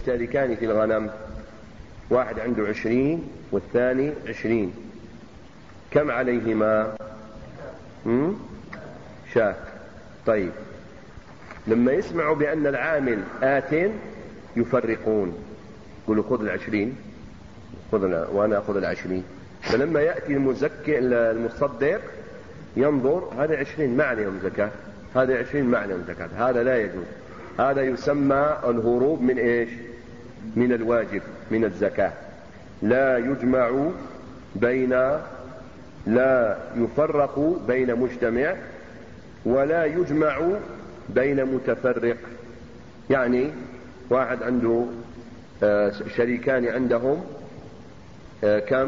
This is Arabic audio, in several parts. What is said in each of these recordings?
يشتركان في الغنم، واحد عنده 20 والثاني 20، كم عليهما؟ شاة. طيب لما يسمعوا بأن العامل آت يفرقون، يقولوا خذ 20 وأنا أخذ 20، فلما يأتي المصدق ينظر هذا 20 ما عليهم زكاة، هذا 20 ما عليهم زكاة، هذا لا يجوز. هذا يسمى الهروب من إيش؟ من الواجب، من الزكاة. لا يفرق بين مجتمع ولا يجمع بين متفرق. يعني واحد عنده شريكان عندهم كم؟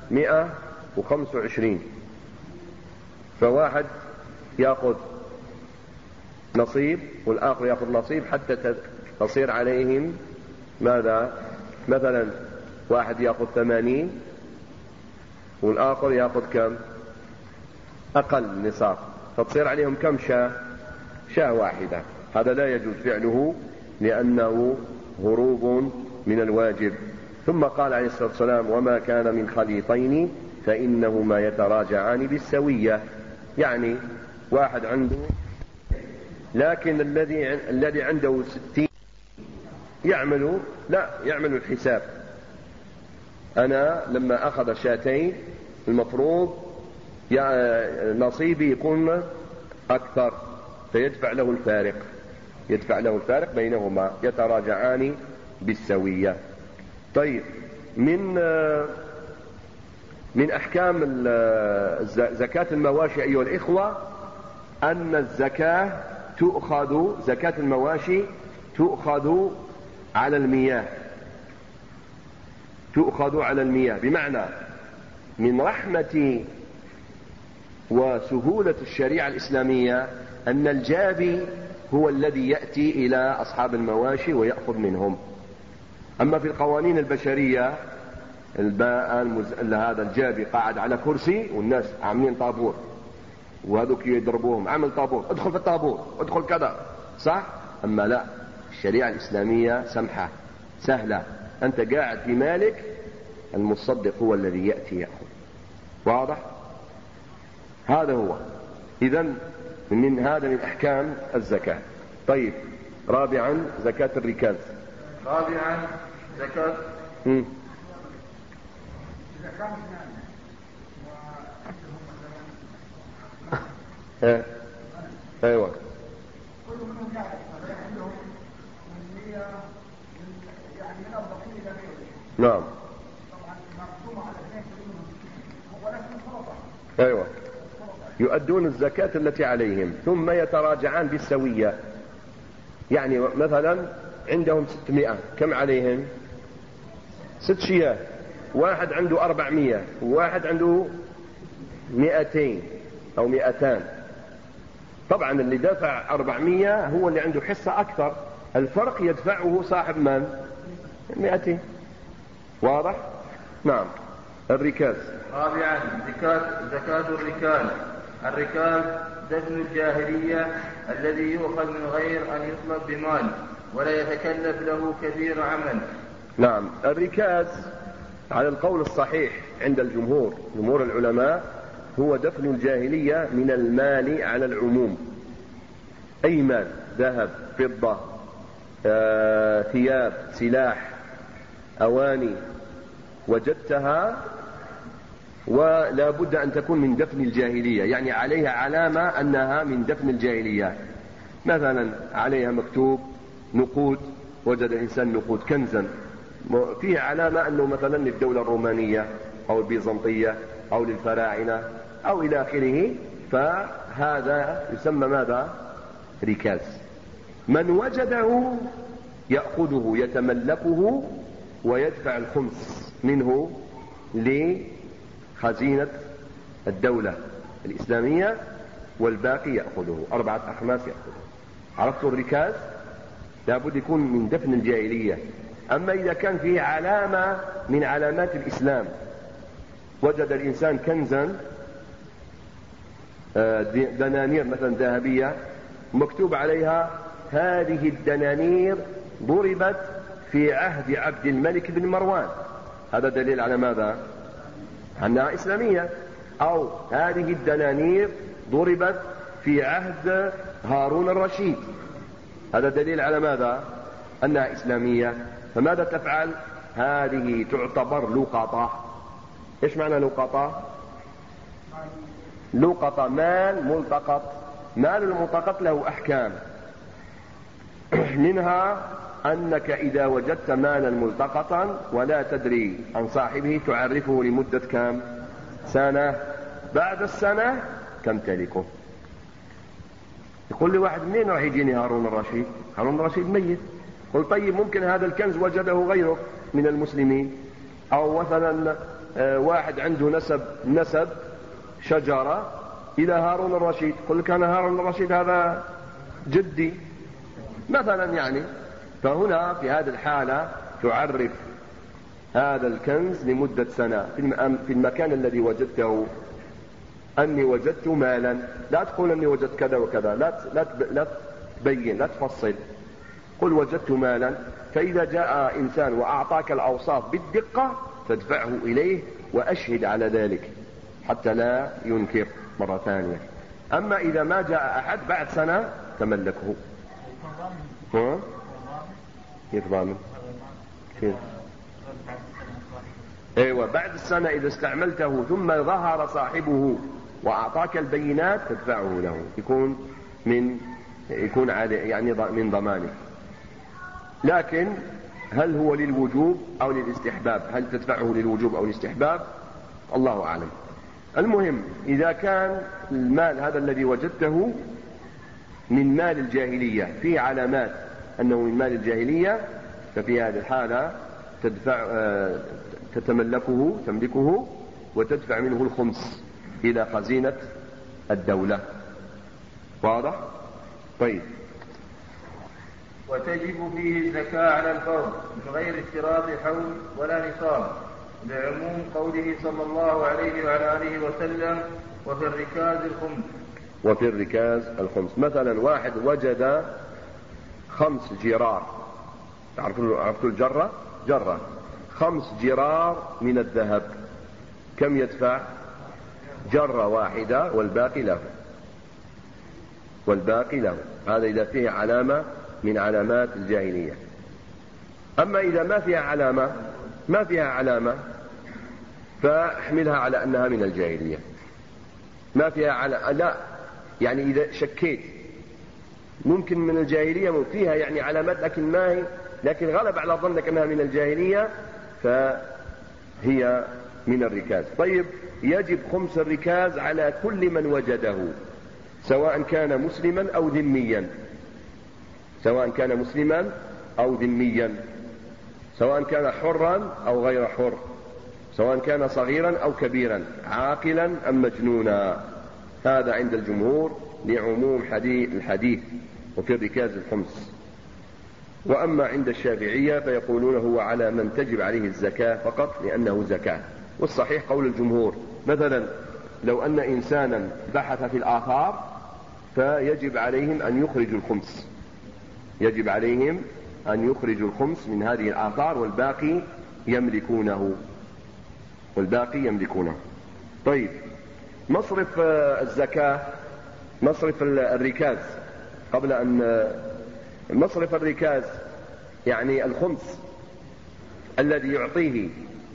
125، فواحد يأخذ نصيب والآخر يأخذ نصيب حتى تصير عليهم ماذا؟ مثلا واحد يأخذ 80 والآخر يأخذ كم؟ أقل نصاب، فتصير عليهم كم شاة واحدة. هذا لا يجوز فعله لأنه هروب من الواجب. ثم قال عليه الصلاة والسلام: وما كان من خليطين فإنهما يتراجعان بالسوية. يعني واحد عنده، لكن الذي عنده 60 يعمل الحساب. أنا لما أخذ شاتين المفروض نصيبي يكون أكثر، فيدفع له الفارق بينهما، يتراجعان بالسوية. طيب من أحكام زكاة المواشي أيها الإخوة أن الزكاة زكاة المواشي تؤخذ على المياه، بمعنى من رحمة وسهولة الشريعة الإسلامية أن الجابي هو الذي يأتي إلى أصحاب المواشي ويأخذ منهم. أما في القوانين البشرية هذا الجابي قاعد على كرسي والناس عاملين طابور وهذوك يضربوهم، عمل طابور، ادخل في الطابور، ادخل كذا، صح؟ أما لا، الشريعة الإسلامية سمحة سهلة، أنت قاعد في مالك، المصدق هو الذي يأتي يأخذ. واضح؟ هذا هو. إذن من أحكام الزكاة. طيب رابعا زكاة الركاز. زكاة ايوه نعم ايوه يؤدون الزكاة التي عليهم ثم يتراجعان بالسوية. يعني مثلا عندهم 600، كم عليهم؟ 6 شياه، واحد عنده 400 وواحد عنده 200 أو 200. طبعا اللي دفع 400 هو اللي عنده حصة أكثر، الفرق يدفعه صاحب من؟ 200. واضح؟ نعم. الركاز. رابعا زكاة الركاز دفن الجاهلية الذي يؤخذ من غير أن يطلب بمال ولا يتكلف له كثير عمل. نعم. الركاز على القول الصحيح عند جمهور العلماء هو دفن الجاهلية من المال على العموم، أي مال، ذهب، فضة، ثياب، سلاح، أواني وجدتها ولا بد أن تكون من دفن الجاهلية، يعني عليها علامة أنها من دفن الجاهلية. مثلا عليها مكتوب نقود، وجد الإنسان نقود كنزا فيه علامة أنه مثلا للدولة الرومانية أو البيزنطية أو للفراعنة أو إلى آخره، فهذا يسمى ماذا؟ ركاز. من وجده يأخذه يتملكه ويدفع الخمس منه لخزينة الدولة الإسلامية والباقي يأخذه، 4 أخماس يأخذه. عرفتوا الركاز؟ لابد يكون من دفن الجاهلية. أما إذا كان فيه علامة من علامات الإسلام، وجد الإنسان كنزا دنانير مثلا ذهبية مكتوب عليها هذه الدنانير ضربت في عهد عبد الملك بن مروان، هذا دليل على ماذا؟ أنها إسلامية. أو هذه الدنانير ضربت في عهد هارون الرشيد، هذا دليل على ماذا؟ أنها إسلامية. فماذا تفعل؟ هذه تعتبر لقطة. إيش معنى لقطة؟ لقطة مال ملتقط. مال الملتقط له أحكام، منها أنك إذا وجدت مالا ملتقطا ولا تدري عن صاحبه تعرفه لمدة كم؟ سنة. بعد السنة تمتلكه. يقول لي واحد منين راح يجيني هارون الرشيد؟ هارون الرشيد ميت. قل طيب ممكن هذا الكنز وجده غيره من المسلمين، أو مثلا واحد عنده نسب شجرة إلى هارون الرشيد، قل كان هارون الرشيد هذا جدي مثلا يعني. فهنا في هذه الحالة تعرف هذا الكنز لمدة سنة في المكان الذي وجدته، أني وجدت مالا. لا تقول أني وجدت كذا وكذا، لا تبين، لا تفصل، قل وجدت مالا. فإذا جاء إنسان وأعطاك الأوصاف بالدقة تدفعه إليه وأشهد على ذلك حتى لا ينكر مرة ثانية. أما إذا ما جاء أحد بعد سنة تملكه. كيف ضامن؟ كيف؟ ايوه، بعد السنة إذا استعملته ثم ظهر صاحبه وأعطاك البينات تدفعه له، يكون يعني من ضمانه. لكن هل هو للوجوب أو للاستحباب؟ هل تدفعه للوجوب أو الاستحباب؟ الله أعلم. المهم إذا كان المال هذا الذي وجدته من مال الجاهلية، فيه علامات أنه من مال الجاهلية، ففي هذه الحالة تملكه وتدفع منه الخمس إلى خزينة الدولة. واضح؟ طيب. وتجب فيه الزكاة على الفور من غير اشتراط حول ولا نصاب، لعموم قوله صلى الله عليه وعلى آله وسلم: وفي الركاز الخمس. وفي الركاز الخمس. مثلا واحد وجد 5 جرار، عرفتوا الجرة؟ جرة 5 جرار من الذهب، كم يدفع؟ جرة واحدة والباقي له. هذا إذا فيه علامة من علامات الجاهلية. أما إذا ما فيها علامة فاحملها على أنها من الجاهلية. ما فيها لا يعني إذا شكيت ممكن من الجاهلية، فيها يعني علامات لكن غلب على ظنك أنها من الجاهلية فهي من الركاز. طيب، يجب خمس الركاز على كل من وجده، سواء كان مسلما أو ذميا، سواء كان حرا أو غير حر، سواء كان صغيرا أو كبيرا، عاقلا أم مجنونا. هذا عند الجمهور لعموم الحديث وفي الركاز الخمس. وأما عند الشافعية فيقولون هو على من تجب عليه الزكاة فقط لأنه زكاة. والصحيح قول الجمهور. مثلا لو أن إنسانا بحث في الآثار فيجب عليهم أن يخرجوا الخمس من هذه الآثار والباقي يملكونه. طيب، مصرف الزكاة، مصرف الركاز، قبل أن مصرف الركاز يعني الخمس الذي يعطيه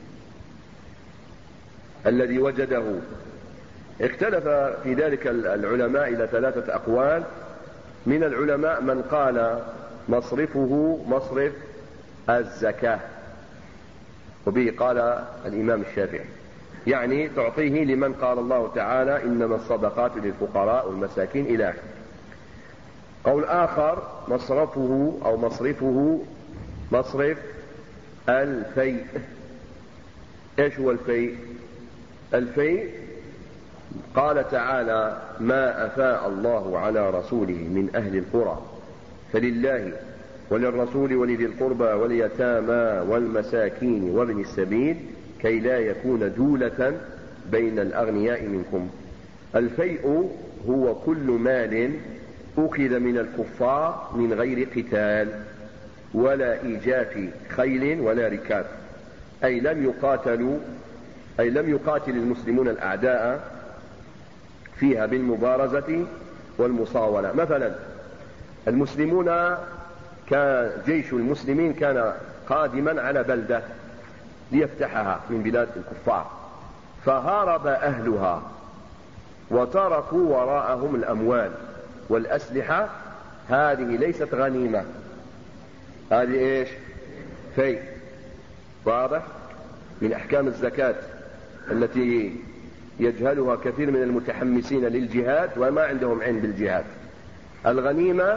الذي وجده، اختلف في ذلك العلماء إلى 3 أقوال. من العلماء من قال مصرفه مصرف الزكاة، وبه قال الإمام الشافعي، يعني تعطيه لمن قال الله تعالى إنما الصدقات للفقراء والمساكين إلى آخره. قول آخر مصرفه مصرف الفيء. ايش هو الفيء؟ الفيء قال تعالى ما أفاء الله على رسوله من أهل القرى فلله وللرسول ولذي القربى واليتامى والمساكين وابن السبيل كي لا يكون دولة بين الأغنياء منكم. الفيء هو كل مال أخذ من الكفار من غير قتال، ولا إيجاف خيل ولا ركاب، أي لم يقاتل المسلمون الأعداء فيها بالمبارزة والمصاولة. مثلا المسلمون، جيش المسلمين كان قادما على بلدة ليفتحها من بلاد الكفار، فهرب أهلها وتركوا وراءهم الأموال والأسلحة، هذه ليست غنيمة، هذه إيش؟ فيء. واضح؟ من أحكام الزكاة التي يجهلها كثير من المتحمسين للجهاد وما عندهم علم بالجهاد. الغنيمة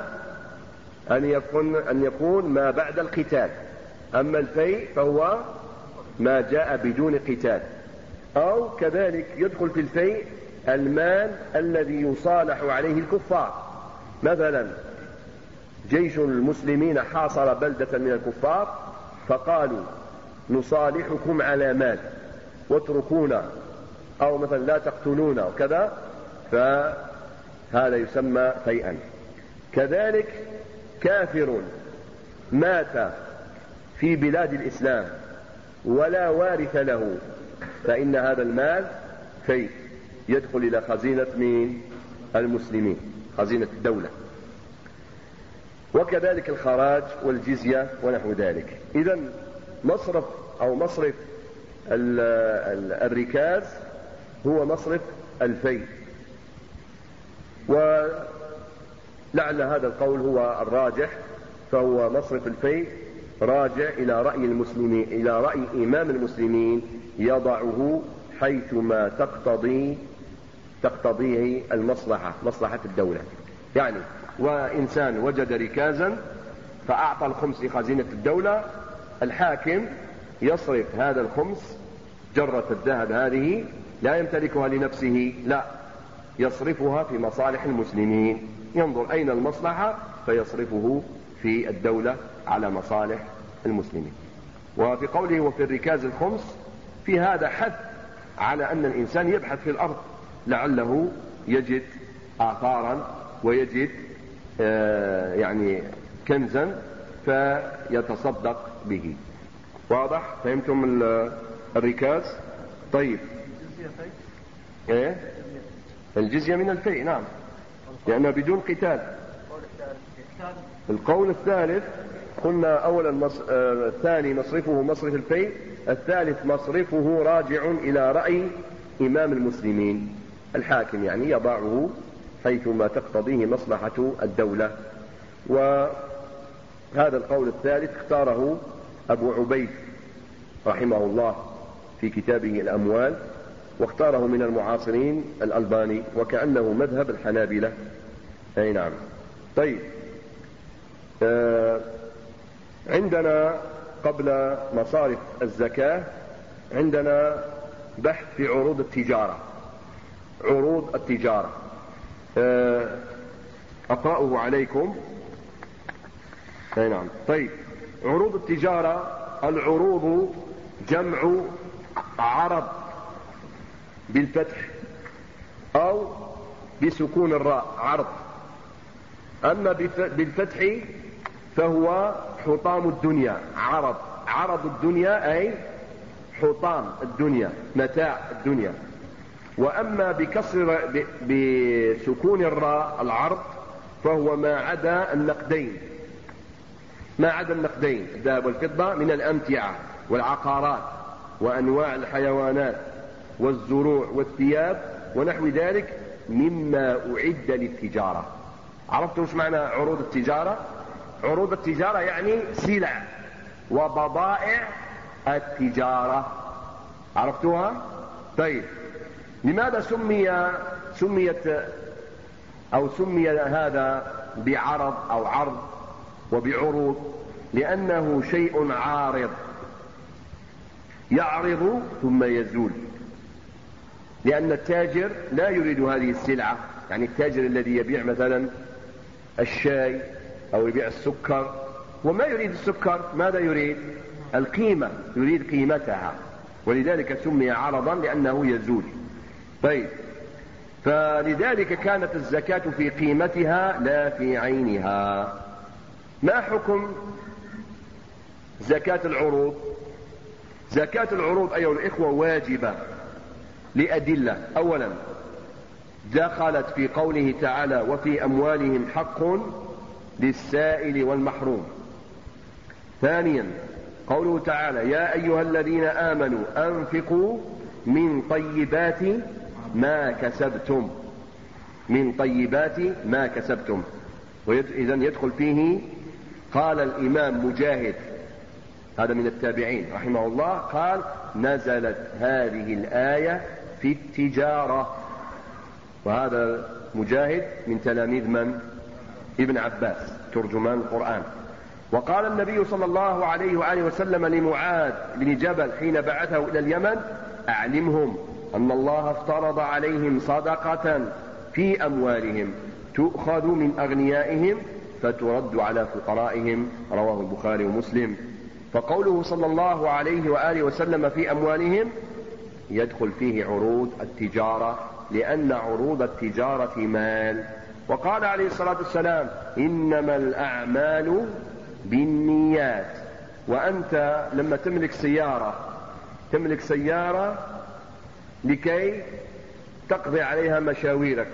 أن يكون ما بعد القتال، أما الفيء فهو ما جاء بدون قتال. أو كذلك يدخل في الفيء المال الذي يصالح عليه الكفار. مثلا جيش المسلمين حاصر بلدة من الكفار فقالوا نصالحكم على مال واتركونا، أو مثلا لا تقتلونا وكذا، فهذا يسمى فيئا. كذلك كافر مات في بلاد الإسلام ولا وارث له، فإن هذا المال فيء يدخل إلى خزينة من المسلمين، خزينة الدولة. وكذلك الخراج والجزية ونحو ذلك. إذن مصرف الركاز هو مصرف الفيء. ولعل هذا القول هو الراجح، فهو مصرف الفيء راجع إلى رأي المسلمين، إلى رأي إمام المسلمين يضعه حيثما تقتضيه مصلحة الدولة. يعني وإنسان وجد ركازا فأعطى الخمس لخزينة الدولة، الحاكم يصرف هذا الخمس، جرة الذهب هذه لا يمتلكها لنفسه، لا، يصرفها في مصالح المسلمين، ينظر أين المصلحة فيصرفه في الدولة على مصالح المسلمين. وفي قوله وفي الركاز الخمس، في هذا حث على أن الإنسان يبحث في الأرض لعله يجد آثارا ويجد يعني كنزا فيتصدق به. واضح؟ فهمتم الركاز؟ طيب، ايه الجزية من الفيء، نعم، لأنها بدون قتال. القول الثالث قلنا أولا الثاني مصرفه مصرف الفيء، الثالث مصرفه راجع إلى رأي إمام المسلمين الحاكم، يعني يضعه حيثما تقتضيه مصلحة الدولة. وهذا القول الثالث اختاره أبو عبيد رحمه الله في كتابه الأموال، واختاره من المعاصرين الألباني، وكأنه مذهب الحنابلة. أي نعم. طيب، عندنا قبل مصارف الزكاة عندنا بحث في عروض التجارة. عروض التجارة أقرأه عليكم. أي نعم. طيب، عروض التجارة، العروض جمع عرض بالفتح أو بسكون الراء، عرض. أما بالفتح فهو حطام الدنيا، عرض الدنيا أي حطام الدنيا، متاع الدنيا. وأما بسكون الراء العرض فهو ما عدا النقدين، الذهب والفضة، من الأمتعة والعقارات وأنواع الحيوانات والزروع والثياب ونحو ذلك مما أعد للتجارة. عرفتم ايش معنى عروض التجارة؟ عروض التجارة يعني سلع وبضائع التجارة، عرفتوها؟ طيب، لماذا سمي هذا بعرض أو عرض وبعروض؟ لأنه شيء عارض، يعرض ثم يزول، لأن التاجر لا يريد هذه السلعة. يعني التاجر الذي يبيع مثلا الشاي أو يبيع السكر وما يريد السكر، ماذا يريد؟ القيمة، يريد قيمتها، ولذلك سمي عرضا لأنه يزول. طيب، فلذلك كانت الزكاة في قيمتها لا في عينها. ما حكم زكاة العروض. زكاة العروض أيها الإخوة واجبة لأدلة. أولا دخلت في قوله تعالى وفي أموالهم حق للسائل والمحروم. ثانيا قوله تعالى يا أيها الذين آمنوا أنفقوا من طيبات ما كسبتم، من طيبات ما كسبتم. إذن يدخل فيه. قال الإمام مجاهد هذا من التابعين رحمه الله قال نزلت هذه الآية في التجارة. وهذا مجاهد من تلاميذ من؟ ابن عباس ترجمان القرآن. وقال النبي صلى الله عليه وآله وسلم لمعاذ بن جبل حين بعثه إلى اليمن أعلمهم أن الله افترض عليهم صدقة في أموالهم تؤخذ من أغنيائهم فترد على فقرائهم. رواه البخاري ومسلم. فقوله صلى الله عليه وآله وسلم في أموالهم يدخل فيه عروض التجارة، لأن عروض التجارة مال. وقال عليه الصلاة والسلام إنما الأعمال بالنيات. وأنت لما تملك سيارة لكي تقضي عليها مشاويرك،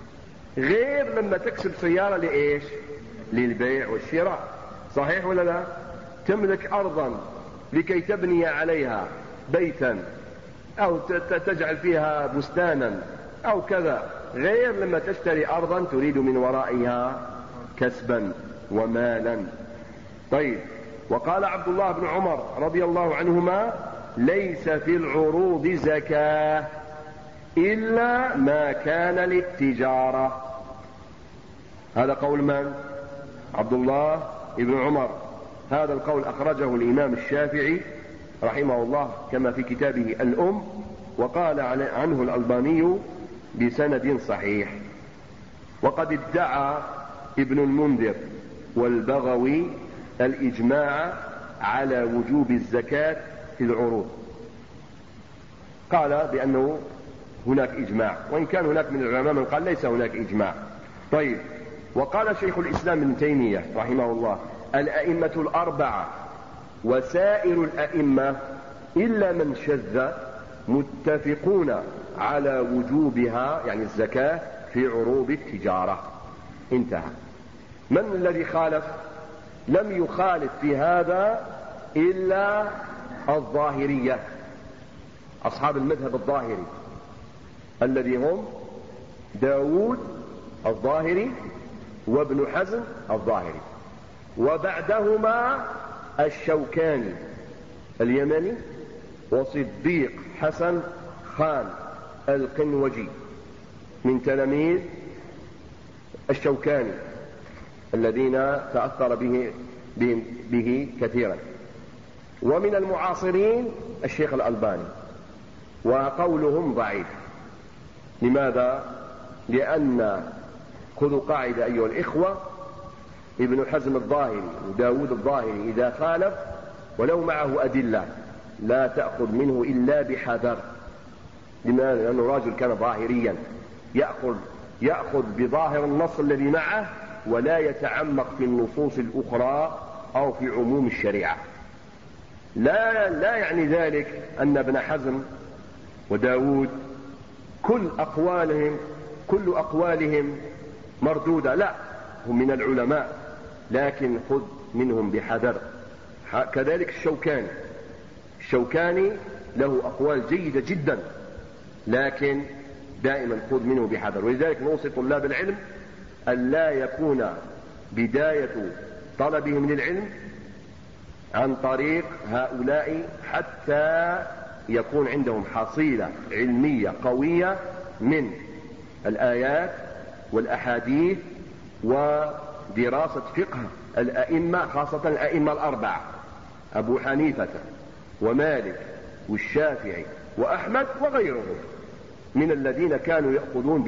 غير لما تكسب سيارة لإيش؟ للبيع والشراء. صحيح ولا لا؟ تملك أرضا لكي تبني عليها بيتا أو تجعل فيها بستانا أو كذا، غير لما تشتري أرضا تريد من ورائها كسبا ومالا. طيب. وقال عبد الله بن عمر رضي الله عنهما ليس في العروض زكاة إلا ما كان للتجارة. هذا قول من؟ عبد الله بن عمر. هذا القول أخرجه الإمام الشافعي رحمه الله كما في كتابه الأم، وقال عنه الألباني بسند صحيح. وقد ادعى ابن المنذر والبغوي الإجماع على وجوب الزكاة في العروض. قال بأنه هناك إجماع، وإن كان هناك من العلماء من قال ليس هناك إجماع. طيب. وقال شيخ الإسلام ابن تيمية رحمه الله الأئمة الأربعة وسائر الأئمة إلا من شذ متفقون على وجوبها، يعني الزكاة في عروض التجارة. انتهى. من الذي خالف؟ لم يخالف في هذا إلا الظاهرية، أصحاب المذهب الظاهري الذي هم داود الظاهري وابن حزم الظاهري، وبعدهما الشوكاني اليمني وصديق حسن خان القنوجي من تلاميذ الشوكاني الذين تأثر به كثيرا. ومن المعاصرين الشيخ الألباني، وقولهم ضعيف. لماذا؟ لأن خذوا قاعدة أيها الإخوة، ابن حزم الظاهري وداود الظاهري إذا خالف ولو معه أدلة لا تأخذ منه إلا بحذر. لماذا؟ لأنه راجل كان ظاهريا يأخذ بظاهر النص الذي معه ولا يتعمق في النصوص الأخرى أو في عموم الشريعة. لا يعني ذلك أن ابن حزم وداود كل أقوالهم مردودة، لا، هم من العلماء لكن خذ منهم بحذر. كذلك الشوكاني له أقوال جيدة جدا لكن دائما خذ منه بحذر. ولذلك نوصي طلاب العلم أن لا يكون بداية طلبهم للعلم عن طريق هؤلاء حتى يكون عندهم حصيلة علمية قوية من الآيات والأحاديث ودراسة فقه الأئمة، خاصة الأئمة الأربعة أبو حنيفة ومالك والشافعي وأحمد وغيرهم من الذين كانوا يأخذون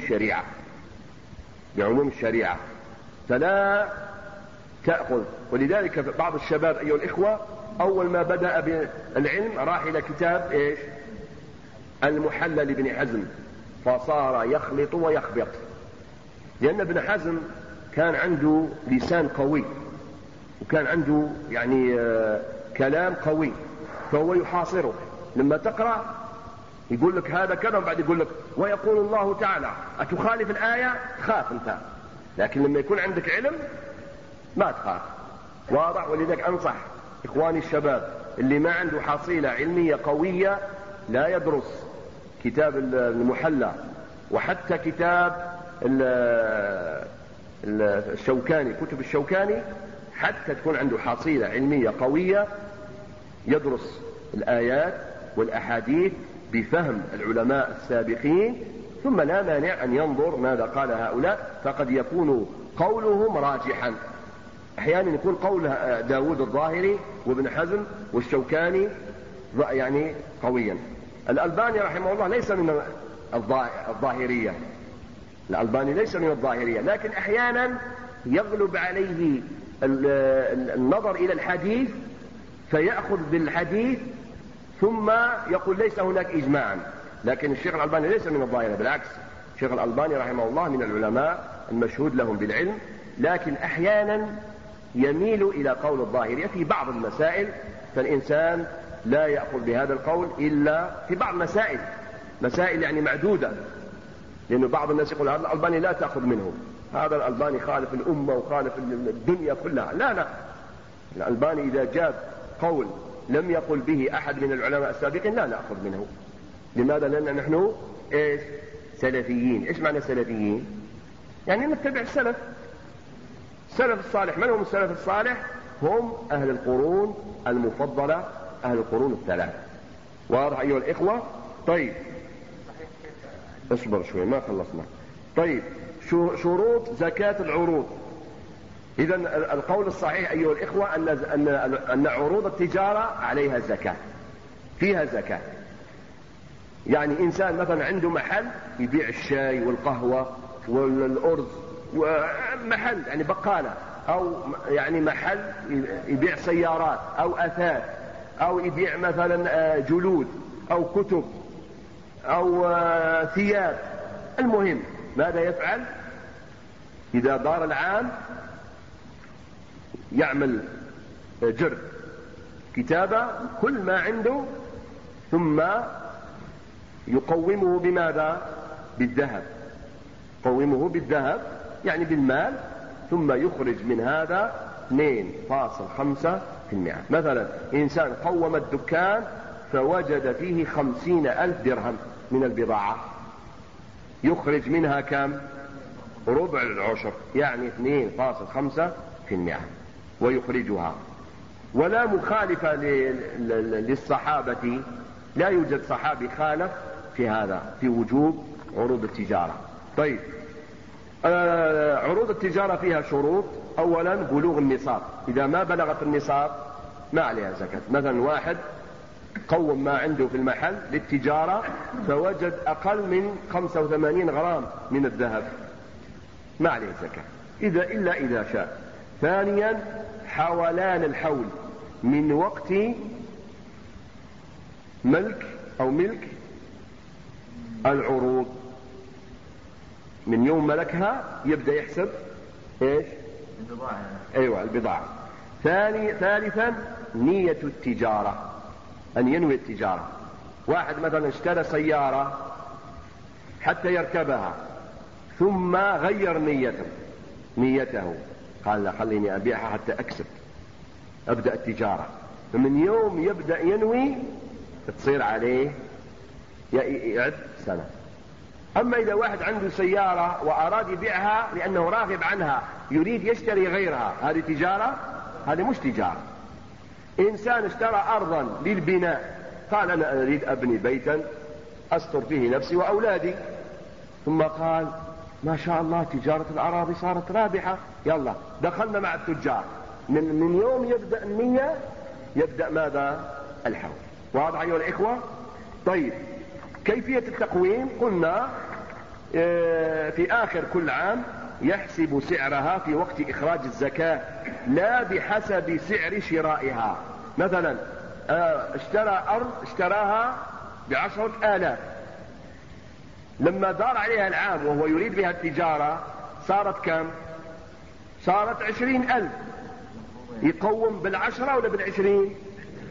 بعموم الشريعة فلا تأخذ. ولذلك بعض الشباب أيها الإخوة أول ما بدأ بالعلم راح إلى كتاب إيش؟ المحلى لابن حزم، فصار يخلط ويخبط، لأن ابن حزم كان عنده لسان قوي وكان عنده يعني كلام قوي فهو يحاصرك. لما تقرأ يقول لك هذا كذا، وبعد يقول لك ويقول الله تعالى، أتخالف الآية تخاف أنت. لكن لما يكون عندك علم ما تخاف. واضح؟ ولذلك أنصح إخواني الشباب اللي ما عنده حصيلة علمية قوية لا يدرس كتاب المحلى وحتى كتاب الشوكاني، كتب الشوكاني، حتى تكون عنده حصيلة علمية قوية يدرس الآيات والأحاديث بفهم العلماء السابقين، ثم لا مانع أن ينظر ماذا قال هؤلاء، فقد يكون قولهم راجحا. أحيانا يكون قول داود الظاهري وابن حزم والشوكاني يعني قويا. الألباني رحمه الله ليس من الظاهرية، الألباني ليس من الظاهرية، لكن أحيانا يغلب عليه النظر إلى الحديث فيأخذ بالحديث ثم يقول ليس هناك إجماعا. لكن الشيخ الألباني ليس من الظاهرة، بالعكس، الشيخ الألباني رحمه الله من العلماء المشهود لهم بالعلم، لكن أحيانا يميل إلى قول الظاهرية في بعض المسائل، فالإنسان لا يأخذ بهذا القول إلا في بعض مسائل يعني معدودة، لأنه بعض الناس يقول هذا الألباني لا تأخذ منه، هذا الألباني خالف الأمة وخالف الدنيا كلها. لا، الألباني إذا جاب قول لم يقل به أحد من العلماء السابقين لا نأخذ منه. لماذا؟ لأن نحن إيش؟ سلفيين. إيش معنى سلفيين؟ يعني نتبع السلف الصالح. من هم السلف الصالح؟ هم أهل القرون المفضلة، أهل القرون الثلاث. واضح أيها الإخوة؟ طيب اصبر شوي ما خلصنا. طيب شروط زكاة العروض. إذا القول الصحيح أيها الإخوة أن عروض التجارة عليها زكاة، فيها زكاة. يعني إنسان مثلا عنده محل يبيع الشاي والقهوة والأرز، ومحل يعني بقالة، أو يعني محل يبيع سيارات أو أثاث، أو يبيع مثلا جلود أو كتب أو ثياب. المهم ماذا يفعل؟ إذا دار العام يعمل جر كتابة كل ما عنده، ثم يقومه بماذا؟ بالذهب. يقومه بالذهب يعني بالمال، ثم يخرج من هذا 2.5%. مثلا إنسان قوم الدكان فوجد فيه 50,000 درهم من البضاعة، يخرج منها كم؟ ربع العشر، يعني 2.5% ويخرجها. ولا مخالفة للصحابة، لا يوجد صحابي خالف في هذا، في وجوب عروض التجارة. طيب عروض التجارة فيها شروط. أولا بلوغ النصاب، إذا ما بلغت النصاب ما عليها زكاة. مثلا واحد قوم ما عنده في المحل للتجارة فوجد أقل من 85 غرام من الذهب، ما عليه زكاة إلا إذا شاء. ثانيا حولان الحول من وقت ملك العروض، من يوم ملكها يبدأ يحسب ايش؟ البضاعة. ايوه البضاعة. ثالثا نية التجارة، ان ينوي التجارة. واحد مثلا اشترى سيارة حتى يركبها ثم غير نيته، قال لا خليني ابيعها حتى اكسب، ابدأ التجارة. فمن يوم يبدأ ينوي تصير عليه يعد سنة. أما إذا واحد عنده سيارة وأراد يبيعها لأنه راغب عنها يريد يشتري غيرها، هذه تجارة؟ هذه مش تجارة. إنسان اشترى أرضا للبناء، قال أنا أريد أبني بيتا أستر فيه نفسي وأولادي، ثم قال ما شاء الله تجارة الأراضي صارت رابحة، يلا دخلنا مع التجار. من يوم يبدأ النية يبدأ ماذا؟ الحول. واضح أيها الإخوة؟ طيب كيفية التقويم؟ قلنا في آخر كل عام يحسب سعرها في وقت إخراج الزكاة، لا بحسب سعر شرائها. مثلا اشترى أرض اشتراها ب10,000، لما دار عليها العام وهو يريد بها التجارة صارت كم؟ صارت 20,000. يقوم 10 ولا 20؟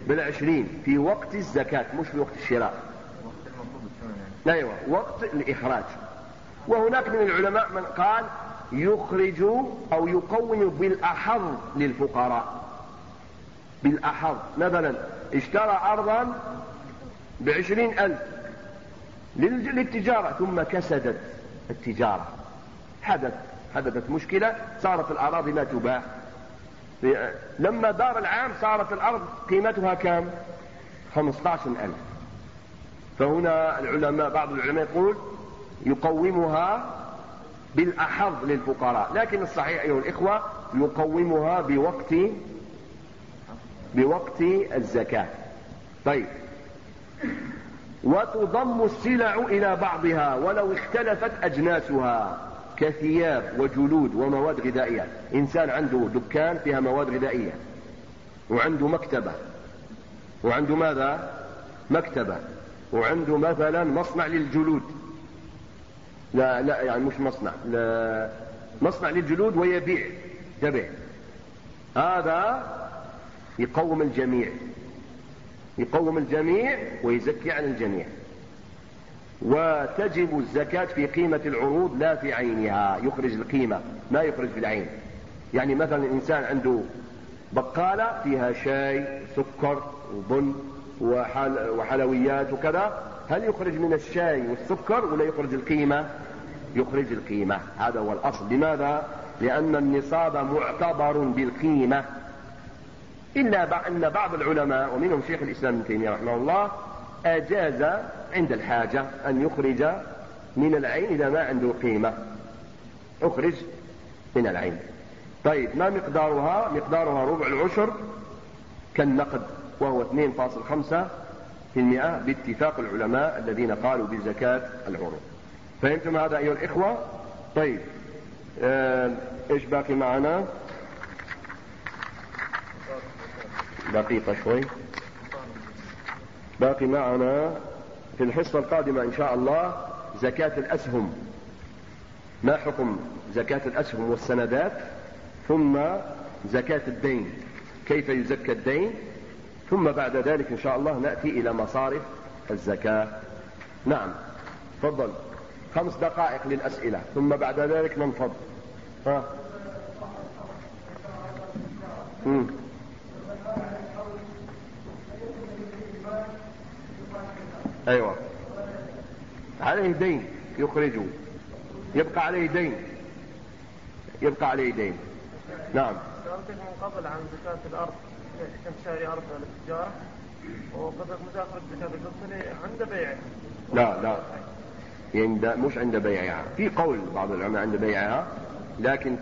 بالعشرين في وقت الزكاة مش في وقت الشراء. أيوة وقت الإخراج. وهناك من العلماء من قال يخرج أو يقوم بالأحظ للفقراء. بالأحظ مثلا اشترى أرضا ب20,000 للتجارة ثم كسدت التجارة، حدثت مشكلة صارت الأراضي لا تباع. لما دار العام صارت الأرض قيمتها كم؟ 15,000. فهنا بعض العلماء يقول يقومها بالأحظ للفقراء، لكن الصحيح أيها الإخوة يقومها بوقت الزكاة. طيب، وتضم السلع إلى بعضها ولو اختلفت أجناسها كثياب وجلود ومواد غذائية. إنسان عنده دكان فيها مواد غذائية وعنده مكتبة وعنده ماذا؟ مكتبة، وعنده مثلا مصنع للجلود، لا يعني مش مصنع، لا مصنع للجلود ويبيع تبع، هذا يقوم الجميع ويزكي عن الجميع. وتجب الزكاة في قيمة العروض لا في عينها، يخرج القيمة ما يخرج في العين. يعني مثلا الإنسان عنده بقالة فيها شاي سكر وبن وحلويات وكذا، هل يخرج من الشاي والسكر ولا يخرج القيمة؟ يخرج القيمة، هذا هو الأصل. لماذا؟ لأن النصاب معتبر بالقيمة، إلا أن بعض العلماء ومنهم شيخ الإسلام ابن تيمية رحمه الله أجاز عند الحاجة أن يخرج من العين إذا ما عنده قيمة، أخرج من العين. طيب، ما مقدارها؟ مقدارها ربع العشر كالنقد، وهو 2.5% باتفاق العلماء الذين قالوا بزكاة العروض. فهمتم هذا أيها الإخوة؟ طيب، إيش باقي معنا؟ دقيقة شوي. باقي معنا في الحصة القادمة إن شاء الله زكاة الأسهم. ما حكم زكاة الأسهم والسندات؟ ثم زكاة الدين، كيف يزكى الدين؟ ثم بعد ذلك إن شاء الله نأتي إلى مصارف الزكاة. نعم، تفضل. 5 دقائق للأسئلة ثم بعد ذلك ننفض. أيوة، عليه دين يخرجه، يبقى عليه دين. نعم. سألتك من قبل عن زكاة الأرض، كم شاري أرض للتجارة، وقدرت مزاخرة زكاة القصر عند بيعها. لا مش عند بيعها، في قول بعض العلماء عند بيعها، لكن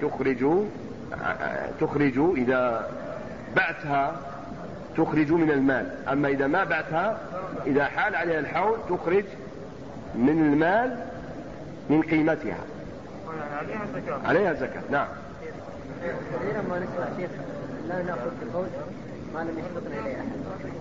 تخرج إذا بعتها تخرج من المال. أما إذا ما بعتها، إذا حال عليها الحول تخرج من المال من قيمتها، عليها زكاة. نعم. كثيرا ما نسمع شيخ لا نأخذ بالقول ما لم يشرطنا إليه أحد.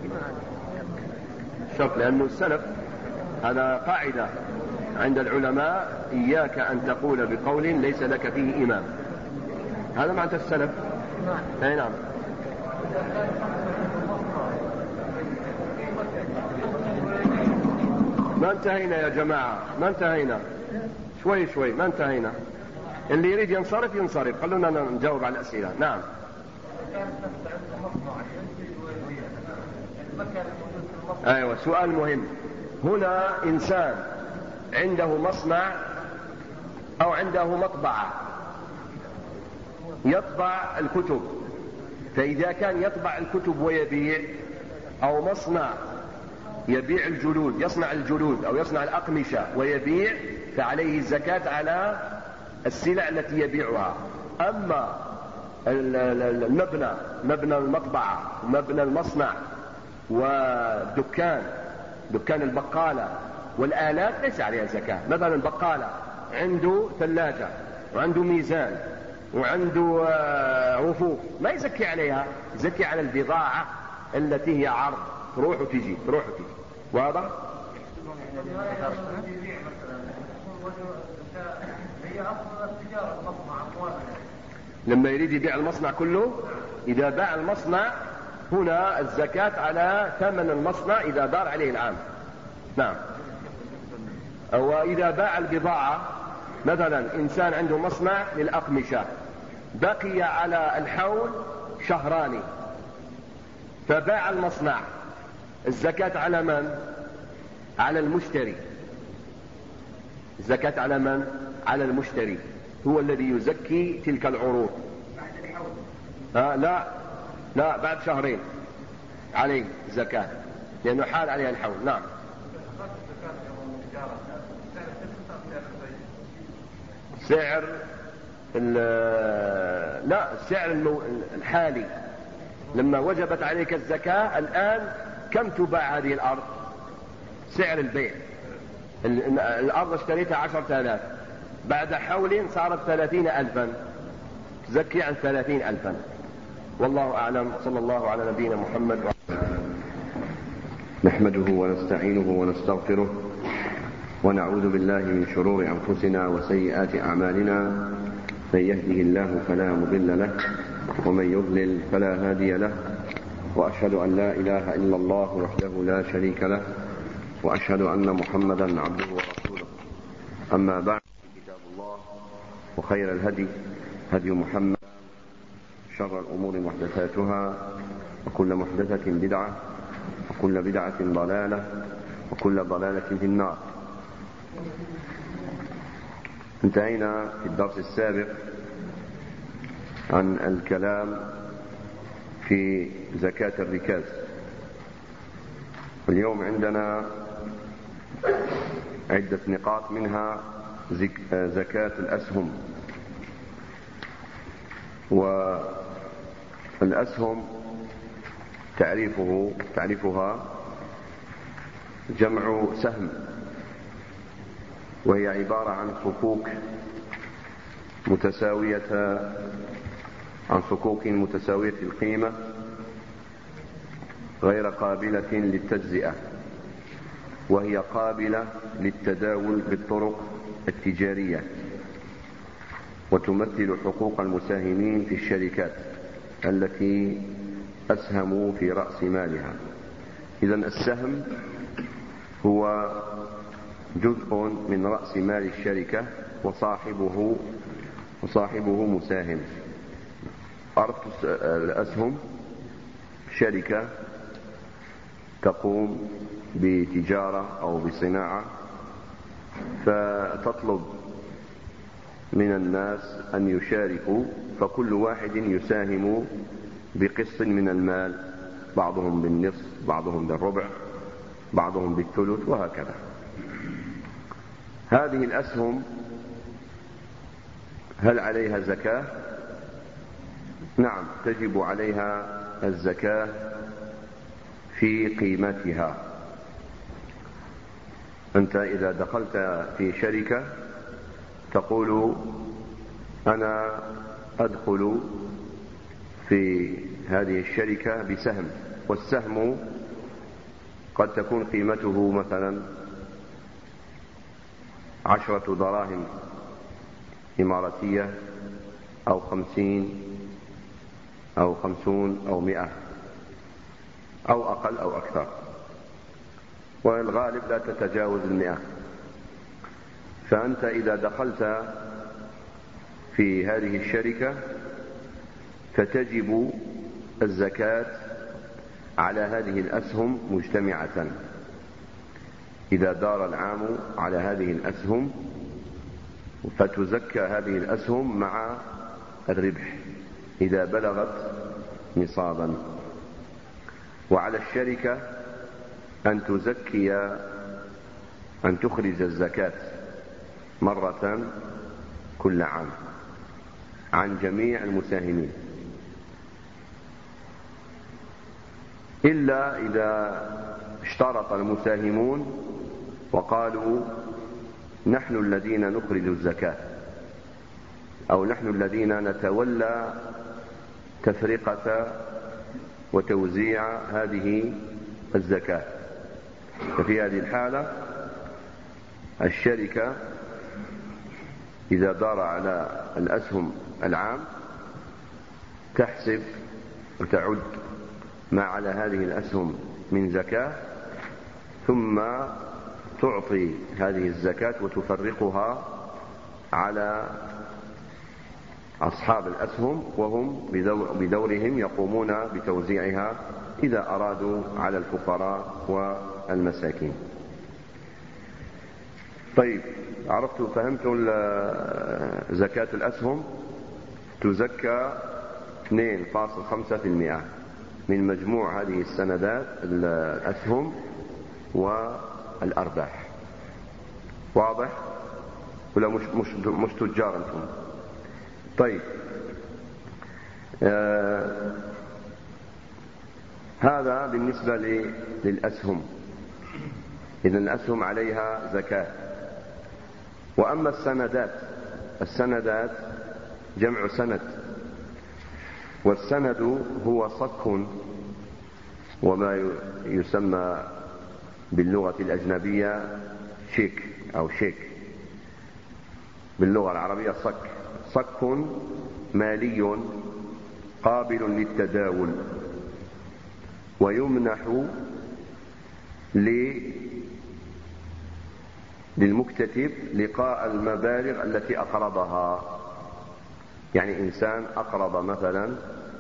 شرط، لأنه السلف هذا قاعدة عند العلماء: إياك أن تقول بقول ليس لك فيه إمام. هذا معنى السلف. أي نعم. ما انتهينا يا جماعة، ما انتهينا، شوي ما انتهينا. اللي يريد ينصرف، خلونا نجاوب على الأسئلة. نعم. أيوة، سؤال مهم. هنا إنسان عنده مصنع أو عنده مطبعة يطبع الكتب، فإذا كان يطبع الكتب ويبيع، أو مصنع يبيع الجلود، يصنع الجلود أو يصنع الأقمشة ويبيع، فعليه الزكاة على السلع التي يبيعها. أما المبنى، مبنى المطبعة ومبنى المصنع ودكان البقالة والآلات ليس عليها زكاة. مثلا البقالة عنده ثلاجة وعنده ميزان وعنده رفوف، ما يزكي عليها، يزكي على البضاعة التي هي عرض، تروح وتجي. واضح؟ لما يريد يبيع المصنع كله، إذا باع المصنع هنا الزكاة على ثمن المصنع إذا دار عليه العام. نعم. وإذا باع البضاعة، مثلا إنسان عنده مصنع للأقمشة بقي على الحول شهران فباع المصنع، الزكاة على من؟ على المشتري. الزكاة على من؟ على المشتري، هو الذي يزكي تلك العروض. لا بعد شهرين عليه الزكاة لأنه حال عليه الحول. نعم. سعر السعر الحالي لما وجبت عليك الزكاة الآن كم تباع هذه الأرض؟ سعر البيع. الأرض اشتريتها 10,000 بعد حول صارت 30,000 تزكي عن 30,000. والله أعلم. صلى الله على نبينا محمد. نحمده ونستعينه ونستغفره ونعوذ بالله من شرور أنفسنا وسيئات أعمالنا، من يهده الله فلا مضل له ومن يضلل فلا هادي له، وأشهد أن لا إله إلا الله وحده لا شريك له، وأشهد أن محمدا عبده ورسوله. أما بعد، كتاب الله وخير الهدي هدي محمد، شر الأمور محدثاتها وكل محدثة بدعة وكل بدعة ضلالة وكل ضلالة في النار. انتهينا في الدرس السابق عن الكلام في زكاة الركاز. اليوم عندنا عدة نقاط، منها زكاة الأسهم. والأسهم تعريفها جمع سهم، وهي عبارة عن صكوك متساوية القيمة غير قابلة للتجزئة، وهي قابلة للتداول بالطرق التجارية، وتمثل حقوق المساهمين في الشركات التي أسهموا في رأس مالها. إذن السهم هو جزء من رأس مال الشركة وصاحبه مساهم. عرفت الأسهم شركة تقوم بتجارة أو بصناعة، فتطلب من الناس أن يشاركوا، فكل واحد يساهم بقسط من المال، بعضهم بالنصف، بعضهم بالربع، بعضهم بالثلث، وهكذا. هذه الأسهم هل عليها زكاة؟ نعم، تجب عليها الزكاة في قيمتها. أنت إذا دخلت في شركة تقول أنا أدخل في هذه الشركة بسهم، والسهم قد تكون قيمته مثلا 10 دراهم إماراتية أو 50 أو 50 أو 100 أو أقل أو أكثر، والغالب لا تتجاوز 100. فأنت إذا دخلت في هذه الشركة فتجب الزكاة على هذه الأسهم مجتمعة. إذا دار العام على هذه الأسهم فتزكى هذه الأسهم مع الربح إذا بلغت نصابا. وعلى الشركة أن تخرج الزكاة مرة كل عام عن جميع المساهمين، إلا إذا اشترط المساهمون وقالوا نحن الذين نخرج الزكاة، أو نحن الذين نتولى تفرقة وتوزيع هذه الزكاة. ففي هذه الحالة الشركة إذا دار على الأسهم العام تحسب وتعد ما على هذه الأسهم من زكاة، ثم تعطي هذه الزكاة وتفرقها على أصحاب الأسهم، وهم بدورهم يقومون بتوزيعها إذا أرادوا على الفقراء والمساكين. طيب، فهمتوا زكاة الأسهم؟ تزكى 2.5% من مجموع هذه السندات الأسهم والأرباح. واضح ولا مش تجار أنتم؟ طيب، هذا بالنسبة للأسهم. إذن الأسهم عليها زكاة. وأما السندات جمع سند، والسند هو صك، وما يسمى باللغة الأجنبية شيك أو شيك، باللغة العربية صك مالي قابل للتداول، ويمنح للمكتتب لقاء المبالغ التي أقرضها. يعني إنسان أقرض مثلا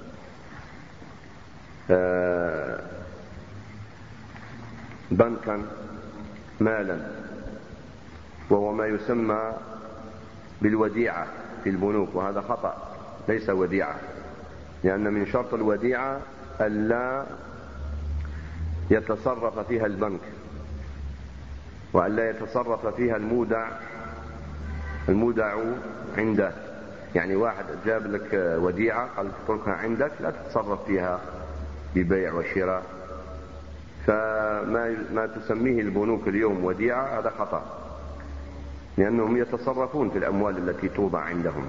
بنكا مالا، وهو ما يسمى بالوديعة في البنوك، وهذا خطأ، ليس وديعة، لأن من شرط الوديعة ألا يتصرف فيها البنك، وألا يتصرف فيها المودع عنده. يعني واحد جاب لك وديعة قال تتركها عندك، لا تتصرف فيها ببيع وشراء. فما تسميه البنوك اليوم وديعة هذا خطأ، لأنهم يتصرفون في الأموال التي توضع عندهم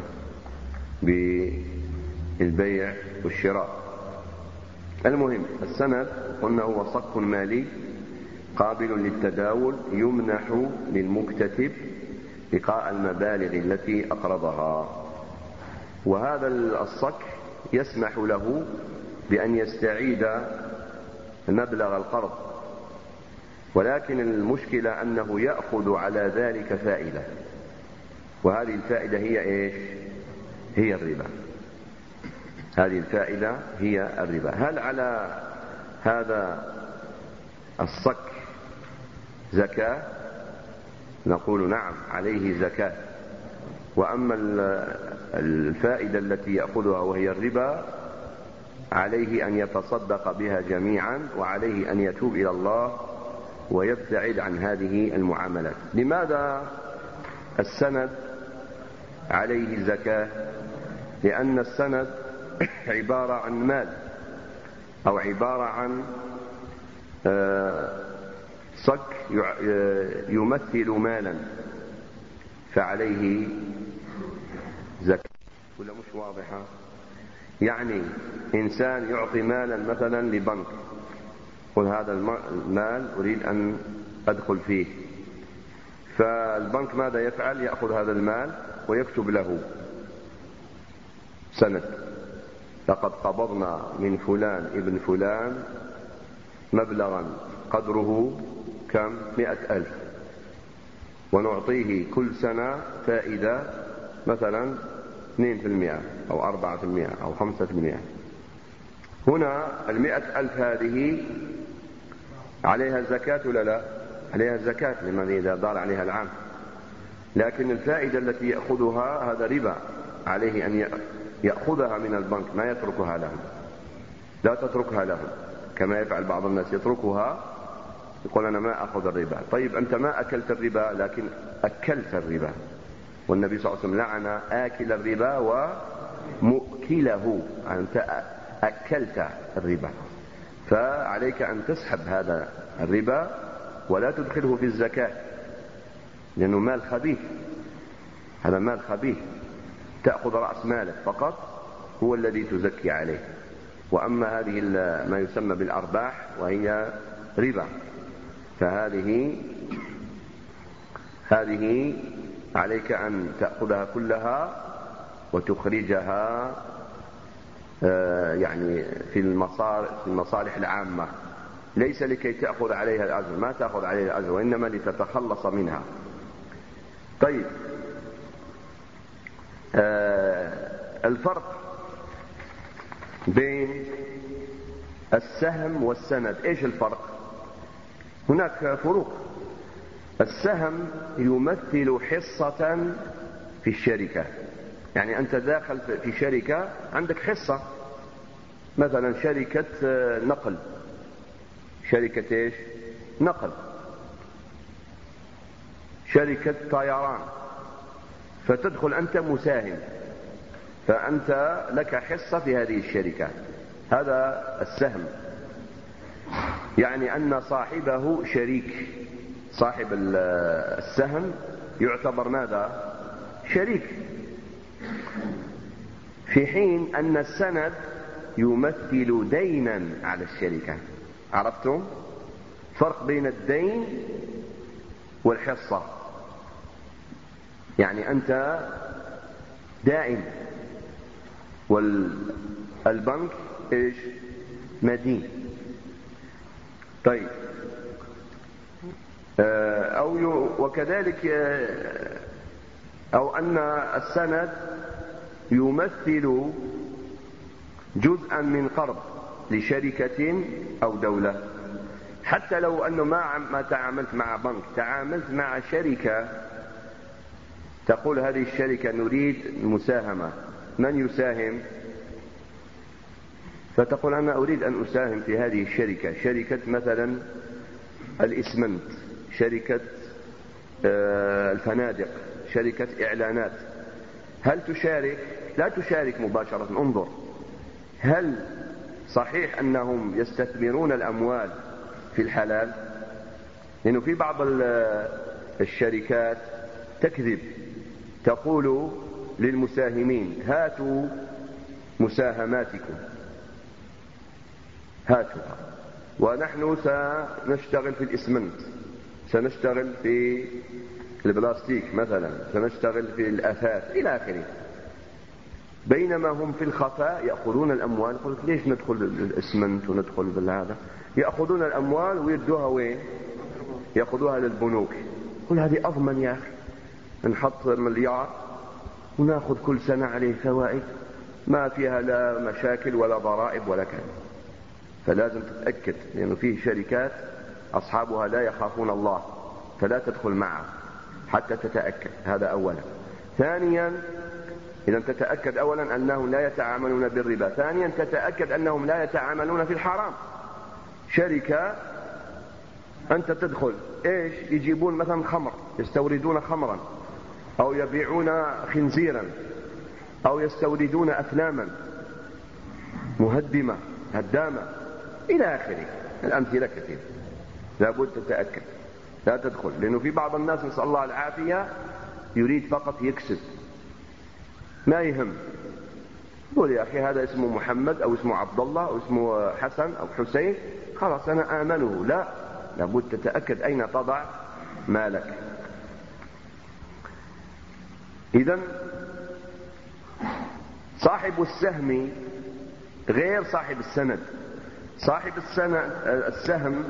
بالبيع والشراء. المهم، السند قلنا هو صك مالي قابل للتداول، يمنح للمكتتب لقاء المبالغ التي أقرضها. وهذا الصك يسمح له بأن يستعيد مبلغ القرض، ولكن المشكلة أنه يأخذ على ذلك فائدة، وهذه الفائدة هي إيش؟ هي الربا. هذه الفائدة هي الربا. هل على هذا الصك زكاة؟ نقول نعم، عليه زكاة. وأما الفائدة التي يأخذها وهي الربا عليه أن يتصدق بها جميعا، وعليه أن يتوب إلى الله ويبتعد عن هذه المعاملات. لماذا السند عليه زكاة؟ لأن السند عبارة عن مال، أو عبارة عن صك يمثل مالا، فعليه زكاة. ولا مش واضحة؟ يعني إنسان يعطي مالا مثلا لبنك، قل هذا المال أريد أن أدخل فيه، فالبنك ماذا يفعل؟ يأخذ هذا المال ويكتب له سند: لقد قبضنا من فلان ابن فلان مبلغا قدره كم؟ 100,000، ونعطيه كل سنة فائدة مثلا 2% أو 4% أو 5%. هنا 100,000 هذه عليها زكاة ولا لا؟ عليها زكاة لمن إذا دار عليها العام، لكن الفائدة التي يأخذها هذا ربا، عليه أن يأخذها من البنك، ما يتركها لهم، لا تتركها لهم كما يفعل بعض الناس، يتركها يقول أنا ما أخذ الربا. طيب أنت ما أكلت الربا، لكن أكلت الربا، والنبي صلى الله عليه وسلم لعن آكل الربا ومؤكله، أنت أكلت الربا، فعليك أن تسحب هذا الربا ولا تدخله في الزكاة، لأنه مال خبيث، هذا مال خبيث، تأخذ رأس مالك فقط هو الذي تزكي عليه. وأما هذه ما يسمى بالأرباح وهي ربا، فهذه عليك أن تأخذها كلها وتخرجها يعني في المصالح العامة، ليس لكي تأخذ عليها الأجر، ما تأخذ عليها الأجر، وإنما لتتخلص منها. طيب، الفرق بين السهم والسند، ايش الفرق؟ هناك فروق. السهم يمثل حصة في الشركة، يعني أنت داخل في شركة عندك حصة، مثلا شركة نقل، شركة ايش؟ نقل، شركة طيران، فتدخل أنت مساهم، فأنت لك حصة في هذه الشركة، هذا السهم. يعني أن صاحبه شريك، صاحب السهم يعتبر ماذا؟ شريك. في حين أن السند يمثل دينا على الشركة. عرفتم؟ فرق بين الدين والحصة. يعني أنت دائن، والبنك إيش؟ مدين. طيب، وكذلك أو أن السند يمثل جزءا من قرض لشركة أو دولة. حتى لو أنه ما تعاملت مع بنك، تعاملت مع شركة، تقول هذه الشركة نريد المساهمة، من يساهم؟ فتقول أنا أريد أن أساهم في هذه الشركة، شركة مثلا الإسمنت، شركة الفنادق، شركة إعلانات. هل تشارك؟ لا تشارك مباشرة. انظر، هل صحيح أنهم يستثمرون الأموال في الحلال؟ لأنه في بعض الشركات تكذب، تقول للمساهمين هاتوا مساهماتكم، هاتوا، ونحن سنشتغل في الإسمنت، سنشتغل في البلاستيك مثلا، سنشتغل في الأثاث إلى آخره. بينما هم في الخفاء يأخذون الأموال. قلت ليش ندخل الإسمنت وندخل بالهذا؟ يأخذون الأموال ويدوها وين؟ يأخذوها للبنوك. قل هذه أضمن يا أخي، نحط مليار وناخذ كل سنة عليه فوائد، ما فيها لا مشاكل ولا ضرائب ولا كلام. فلازم تتأكد، لأنه فيه شركات أصحابها لا يخافون الله، فلا تدخل معها حتى تتأكد. هذا أولا. ثانيا، إذا تتأكد أولا أنهم لا يتعاملون بالربا. ثانيا، تتأكد أنهم لا يتعاملون في الحرام. شركة أنت تدخل إيش؟ يجيبون مثلا خمر، يستوردون خمرا، أو يبيعون خنزيرا، أو يستوردون أفلاما مهدمة هدامة إلى آخره. الأمثلة كثير. لابد تتأكد، لا تدخل، لأنه في بعض الناس نسأل الله العافية يريد فقط يكسب، ما يهم. يقول يا أخي هذا اسمه محمد أو اسمه عبد الله أو اسمه حسن أو حسين، خلاص أنا آمنه. لا، لابد تتأكد أين تضع مالك. إذن صاحب السهم غير صاحب السند. صاحب السهم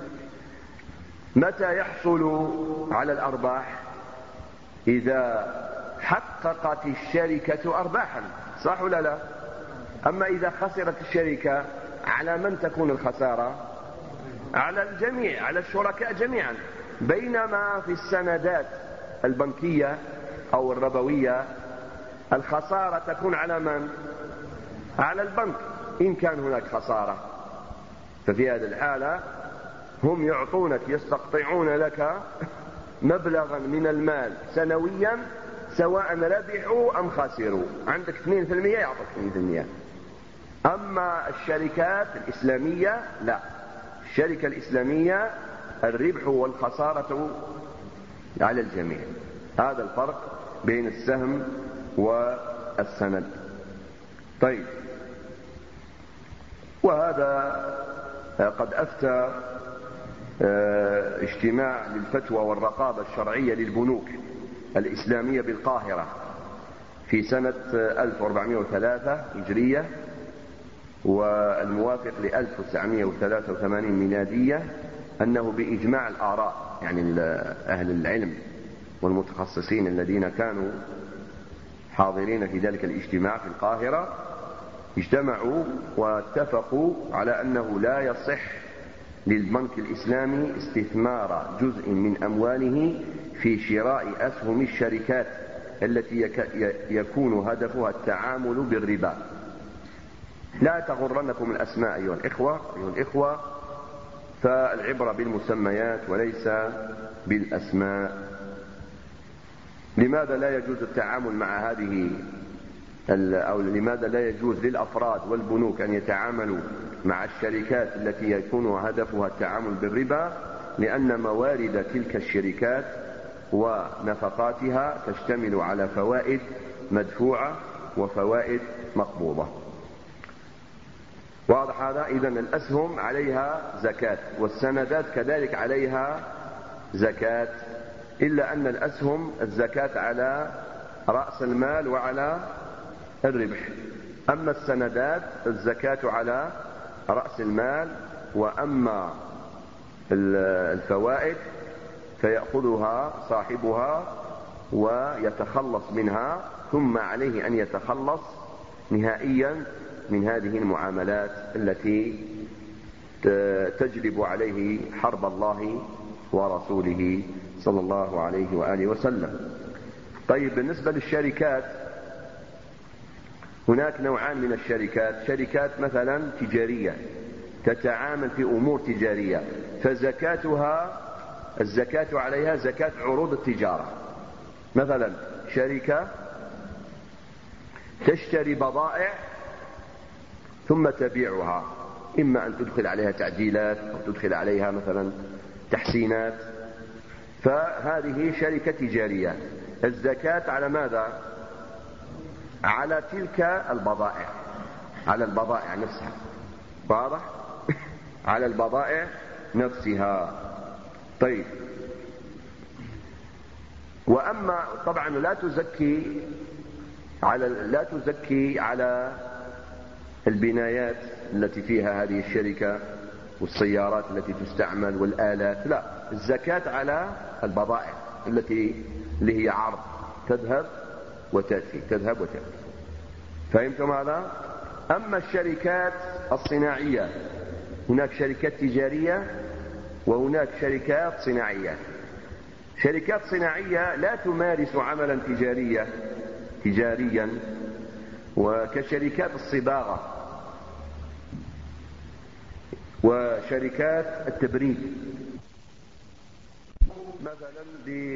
متى يحصل على الأرباح؟ إذا حققت الشركة أرباحا، صح ولا لا؟ أما إذا خسرت الشركة، على من تكون الخسارة؟ على الجميع، على الشركاء جميعا. بينما في السندات البنكية أو الربوية الخسارة تكون على من؟ على البنك إن كان هناك خسارة. ففي هذه الحالة هم يعطونك، يستقطعون لك مبلغا من المال سنويا، سواء ربحوا أم خسروا. عندك 2% يعطيك 2%. أما الشركات الإسلامية لا، الشركة الإسلامية الربح والخسارة على الجميع. هذا الفرق بين السهم والسند. طيب، وهذا قد أفتى اجتماع للفتوى والرقابة الشرعية للبنوك الإسلامية بالقاهرة في سنة 1403 هجرية، والموافق ل 1983 ميلادية أنه بإجماع الآراء، يعني أهل العلم والمتخصصين الذين كانوا حاضرين في ذلك الاجتماع في القاهرة، اجتمعوا واتفقوا على أنه لا يصح للبنك الإسلامي استثمار جزء من أمواله في شراء أسهم الشركات التي يكون هدفها التعامل بالربا. لا تغرنكم الأسماء أيها الإخوة، فالعبرة بالمسميات وليس بالأسماء. لماذا لا يجوز التعامل مع هذه، أو لماذا لا يجوز للأفراد والبنوك أن يتعاملوا مع الشركات التي يكون هدفها التعامل بالربا؟ لأن موارد تلك الشركات ونفقاتها تشتمل على فوائد مدفوعة وفوائد مقبوضة. واضح هذا؟ إذن الأسهم عليها زكاة، والسندات كذلك عليها زكاة، إلا أن الأسهم الزكاة على رأس المال وعلى الربح، أما السندات الزكاة على رأس المال، وأما الفوائد فيأخذها صاحبها ويتخلص منها، ثم عليه أن يتخلص نهائيا من هذه المعاملات التي تجلب عليه حرب الله ورسوله صلى الله عليه وآله وسلم. طيب، بالنسبة للشركات هناك نوعان من الشركات، شركات مثلا تجارية تتعامل في أمور تجارية، فزكاتها الزكاة عليها زكاة عروض التجارة. مثلا شركة تشتري بضائع ثم تبيعها، إما أن تدخل عليها تعديلات أو تدخل عليها مثلا تحسينات، فهذه شركة تجارية. الزكاة على ماذا؟ على تلك البضائع، على البضائع نفسها. واضح؟ على البضائع نفسها. طيب، وأما طبعا لا تزكي على البنايات التي فيها هذه الشركة والسيارات التي تستعمل والآلات، لا، الزكاة على البضائع اللي هي عرض تذهب وتأتي، تذهب وتأتي. فهمتم هذا؟ أما الشركات الصناعية، هناك شركات تجارية وهناك شركات صناعية. شركات صناعية لا تمارس عملا تجاريا وكشركات الصباغة وشركات التبريد مثلا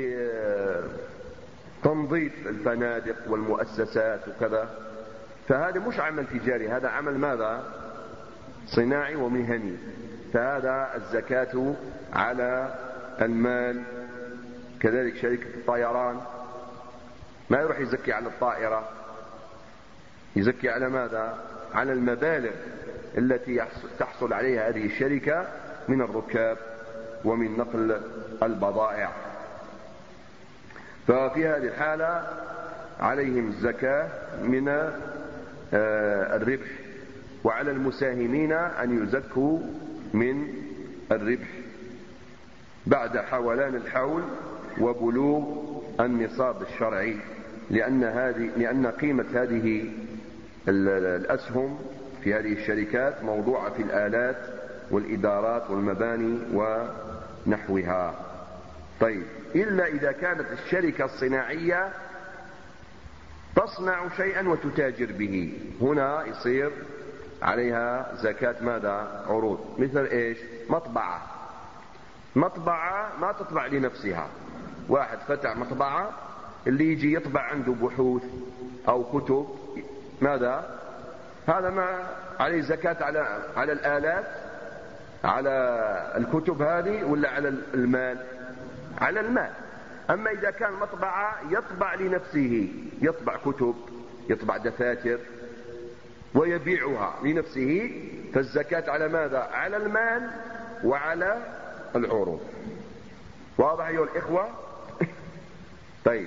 لتنظيف الفنادق والمؤسسات وكذا، فهذا مش عمل تجاري، هذا عمل ماذا؟ صناعي ومهني، فهذا الزكاة على المال. كذلك شركة الطيران ما يروح يزكي على الطائرة، يزكي على ماذا؟ على المبالغ التي تحصل عليها هذه الشركة من الركاب ومن نقل البضائع. ففي هذه الحالة عليهم الزكاة من الربح، وعلى المساهمين أن يزكوا من الربح بعد حولان الحول وبلوغ النصاب الشرعي، لأن قيمة هذه الأسهم في هذه الشركات موضوعة في الآلات والإدارات والمباني ونحوها. طيب، إلا إذا كانت الشركة الصناعية تصنع شيئا وتتاجر به، هنا يصير عليها زكاة ماذا؟ عروض. مثل إيش؟ مطبعة ما تطبع لنفسها، واحد فتح مطبعة، اللي يجي يطبع عنده بحوث أو كتب، ماذا؟ هذا ما عليه زكاة على الآلات، على الكتب هذه، ولا على المال؟ على المال. أما إذا كان مطبعة يطبع لنفسه، يطبع كتب، يطبع دفاتر ويبيعها لنفسه، فالزكاة على ماذا؟ على المال وعلى العروض. واضح أيها الإخوة؟ طيب،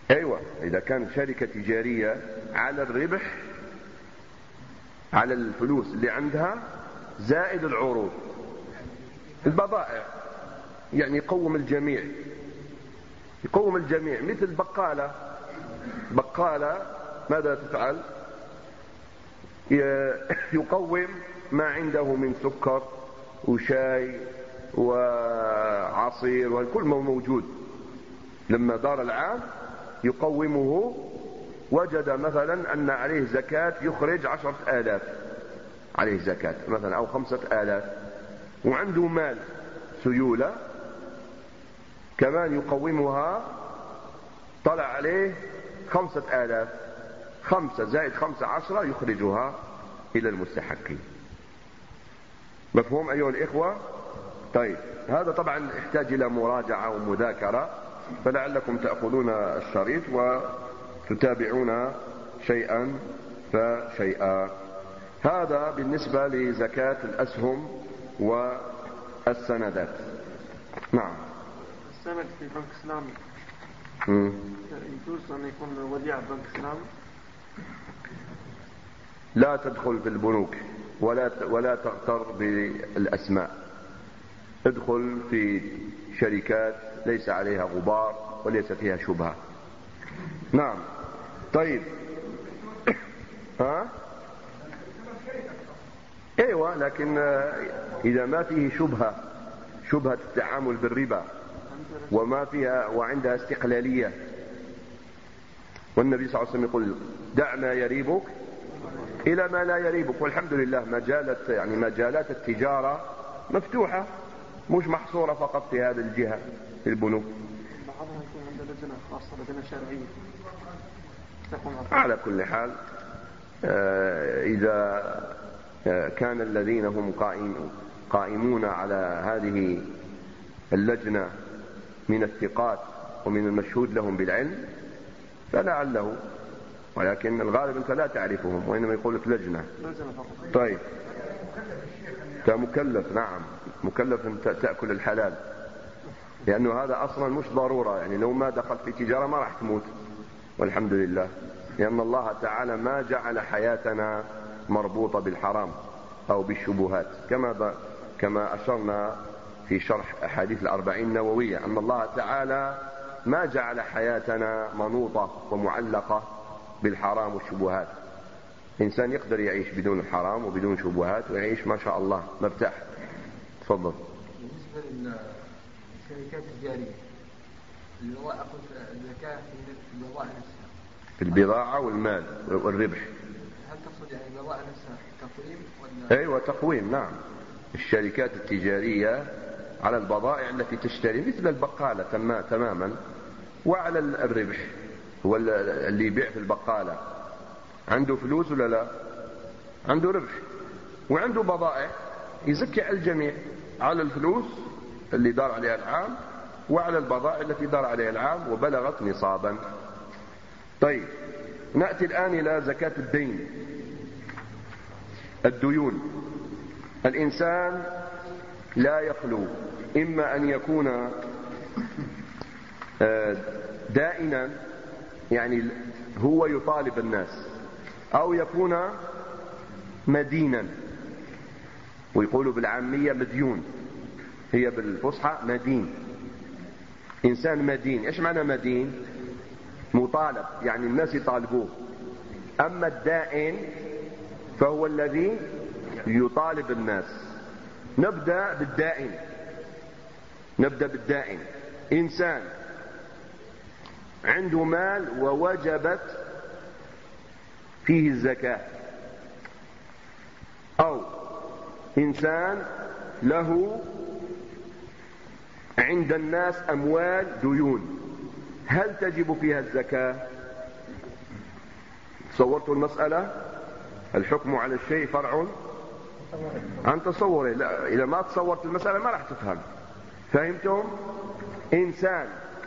أيوة، إذا كانت شركة تجارية على الربح، على الفلوس اللي عندها زائد العروض، البضائع، يعني يقوم الجميع، يقوم الجميع. مثل بقالة ماذا تفعل؟ يقوم ما عنده من سكر وشاي وعصير وكل ما موجود. لما دار العام يقومه، وجد مثلا أن عليه زكاة يخرج 10,000 عليه زكاة مثلا أو 5,000، وعنده مال سيولة كمان يقومها، طلع عليه 5,000، 5 زائد 5 10 يخرجها إلى المستحقين. مفهوم أيها الإخوة؟ طيب، هذا طبعا يحتاج إلى مراجعة ومذاكرة، فلعلكم تأخذون الشريط وتتابعون شيئا فشيئا. هذا بالنسبة لزكاة الأسهم والسندات. نعم. السند في بنك إسلامي يجوز أن يكون وديعة بنك إسلامي؟ لا تدخل في البنوك ولا تغتر بالأسماء. ادخل في شركات ليس عليها غبار وليس فيها شبهة. نعم. طيب. ايوه، لكن اذا ما فيه شبهة التعامل بالربا وما فيها وعندها استقلالية، والنبي صلى الله عليه وسلم يقول دع ما يريبك إلى ما لا يريبك. والحمد لله مجالات التجارة مفتوحة، مش محصورة فقط في هذه الجهة في البنوك. بعضها يكون عند لجنة خاصة، لجنة شرعية. على كل حال، إذا كان الذين هم قائمون على هذه اللجنة من الثقات ومن المشهود لهم بالعلم فلعله، ولكن الغالب أنت لا تعرفهم، وإنما يقول لك لجنة. طيب، أنت مكلف. نعم، مكلف أن تأكل الحلال، لأنه هذا أصلا مش ضرورة. يعني لو ما دخلت في تجارة ما راح تموت، والحمد لله، لأن الله تعالى ما جعل حياتنا مربوطة بالحرام أو بالشبهات، كما أشرنا في شرح أحاديث 40 النووية، أن الله تعالى ما جعل حياتنا منوطة ومعلقة بالحرام والشبهات. إنسان يقدر يعيش بدون الحرام وبدون شبهات ويعيش ما شاء الله مرتاح. تفضل. بالنسبة للشركات التجارية اللي هو أخذ الزكاة في البضاعة نفسها، في البضاعة والمال والربح، هل تقصد يعني البضاعة نفسها تقويم ولا؟ أيوة، تقويم. نعم، الشركات التجارية على البضائع التي تشتري مثل البقالة تماما، وعلى الربح. هو اللي يبيع في البقالة عنده فلوس ولا لا؟ عنده ربح وعنده بضائع، يزكي على الجميع، على الفلوس اللي دار عليها العام وعلى البضائع التي دار عليها العام وبلغت نصابا. طيب، نأتي الآن إلى زكاة الدين، الديون. الإنسان لا يخلو إما أن يكون دائنا، يعني هو يطالب الناس، أو يكون مدينا، ويقولوا بالعامية مديون، هي بالفصحى مدين. إنسان مدين. إيش معنى مدين؟ مطالب، يعني الناس يطالبوه. أما الدائن فهو الذي يطالب الناس. نبدأ بالدائن. إنسان عنده مال ووجبت فيه الزكاة، أو إنسان له عند الناس أموال ديون، هل تجب فيها الزكاة؟ تصورتوا المسألة؟ الحكم على الشيء فرع عن تصوره. لا، إذا ما تصورت المسألة ما راح تفهم. فهمتم؟ إنسان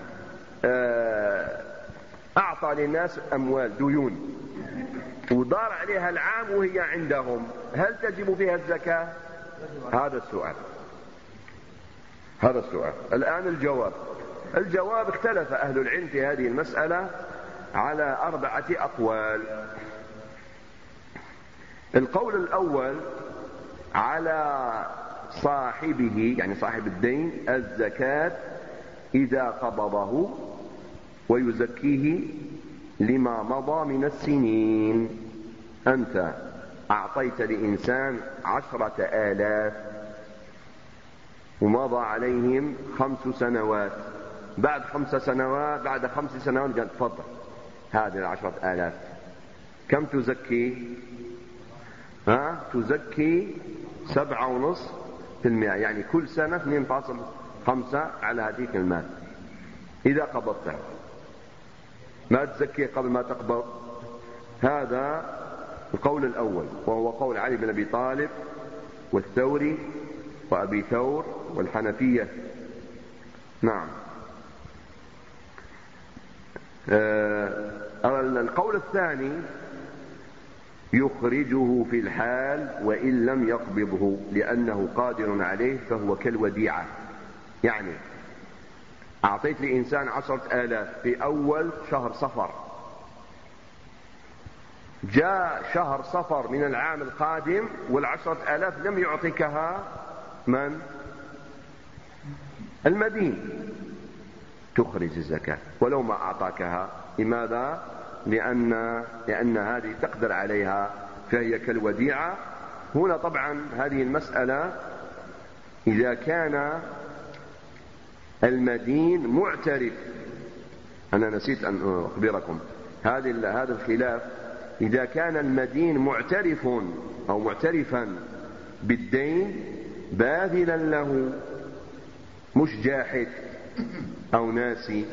أعطى للناس أموال ديون ودار عليها العام وهي عندهم، هل تجب فيها الزكاة؟ هذا السؤال. الآن الجواب اختلف أهل العلم في هذه المسألة على 4 أقوال. القول الأول على صاحبه، يعني صاحب الدين، الزكاة إذا قبضه ويزكيه لما مضى من السنين. أنت أعطيت لإنسان 10,000 ومضى عليهم 5 سنوات، بعد 5 سنوات بعد 5 سنوات قال تفضل هذه 10,000. كم تزكي؟ تزكي 7.5%، يعني كل سنة 2.5 على هذيك المال إذا قبضته، ما تزكي قبل ما تقبض. هذا القول الأول، وهو قول علي بن أبي طالب والثوري وأبي ثور والحنفية. نعم. القول الثاني يخرجه في الحال وإن لم يقبضه لأنه قادر عليه فهو كالوديعة. يعني أعطيت لإنسان 10,000 في أول شهر صفر، جاء شهر صفر من العام القادم وال10,000 لم يعطيكها من؟ المدين، تخرج الزكاة ولو ما أعطاكها. لماذا؟ لأن هذه تقدر عليها فهي كالوديعة. هنا طبعا هذه المسألة إذا كان المدين معترف، أنا نسيت أن أخبركم هذا الخلاف، إذا كان المدين معترف أو معترفا بالدين باذلا له، مش جاحد أو ناسي،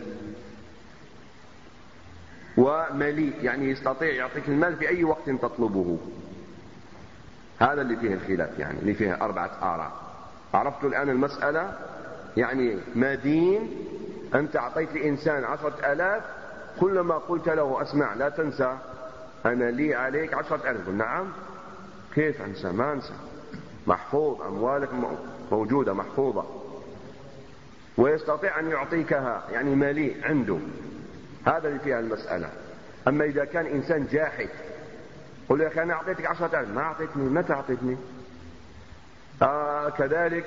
ومليء يعني يستطيع يعطيك المال في أي وقت تطلبه، هذا اللي فيه الخلاف، يعني اللي فيه 4 آراء. عرفتوا الآن المسألة؟ يعني مدين، أنت أعطيت لإنسان 10,000، كلما قلت له أسمع لا تنسى أنا لي عليك 10,000، قل نعم، كيف أنسى؟ ما أنسى، محفوظ، أموالك موجودة محفوظة، ويستطيع أن يعطيكها، يعني مليء عنده. هذا اللي فيها المسألة. أما إذا كان إنسان جاحد، قل يا أخي أنا أعطيتك 10,000، ما أعطيتني، متى أعطيتني؟ كذلك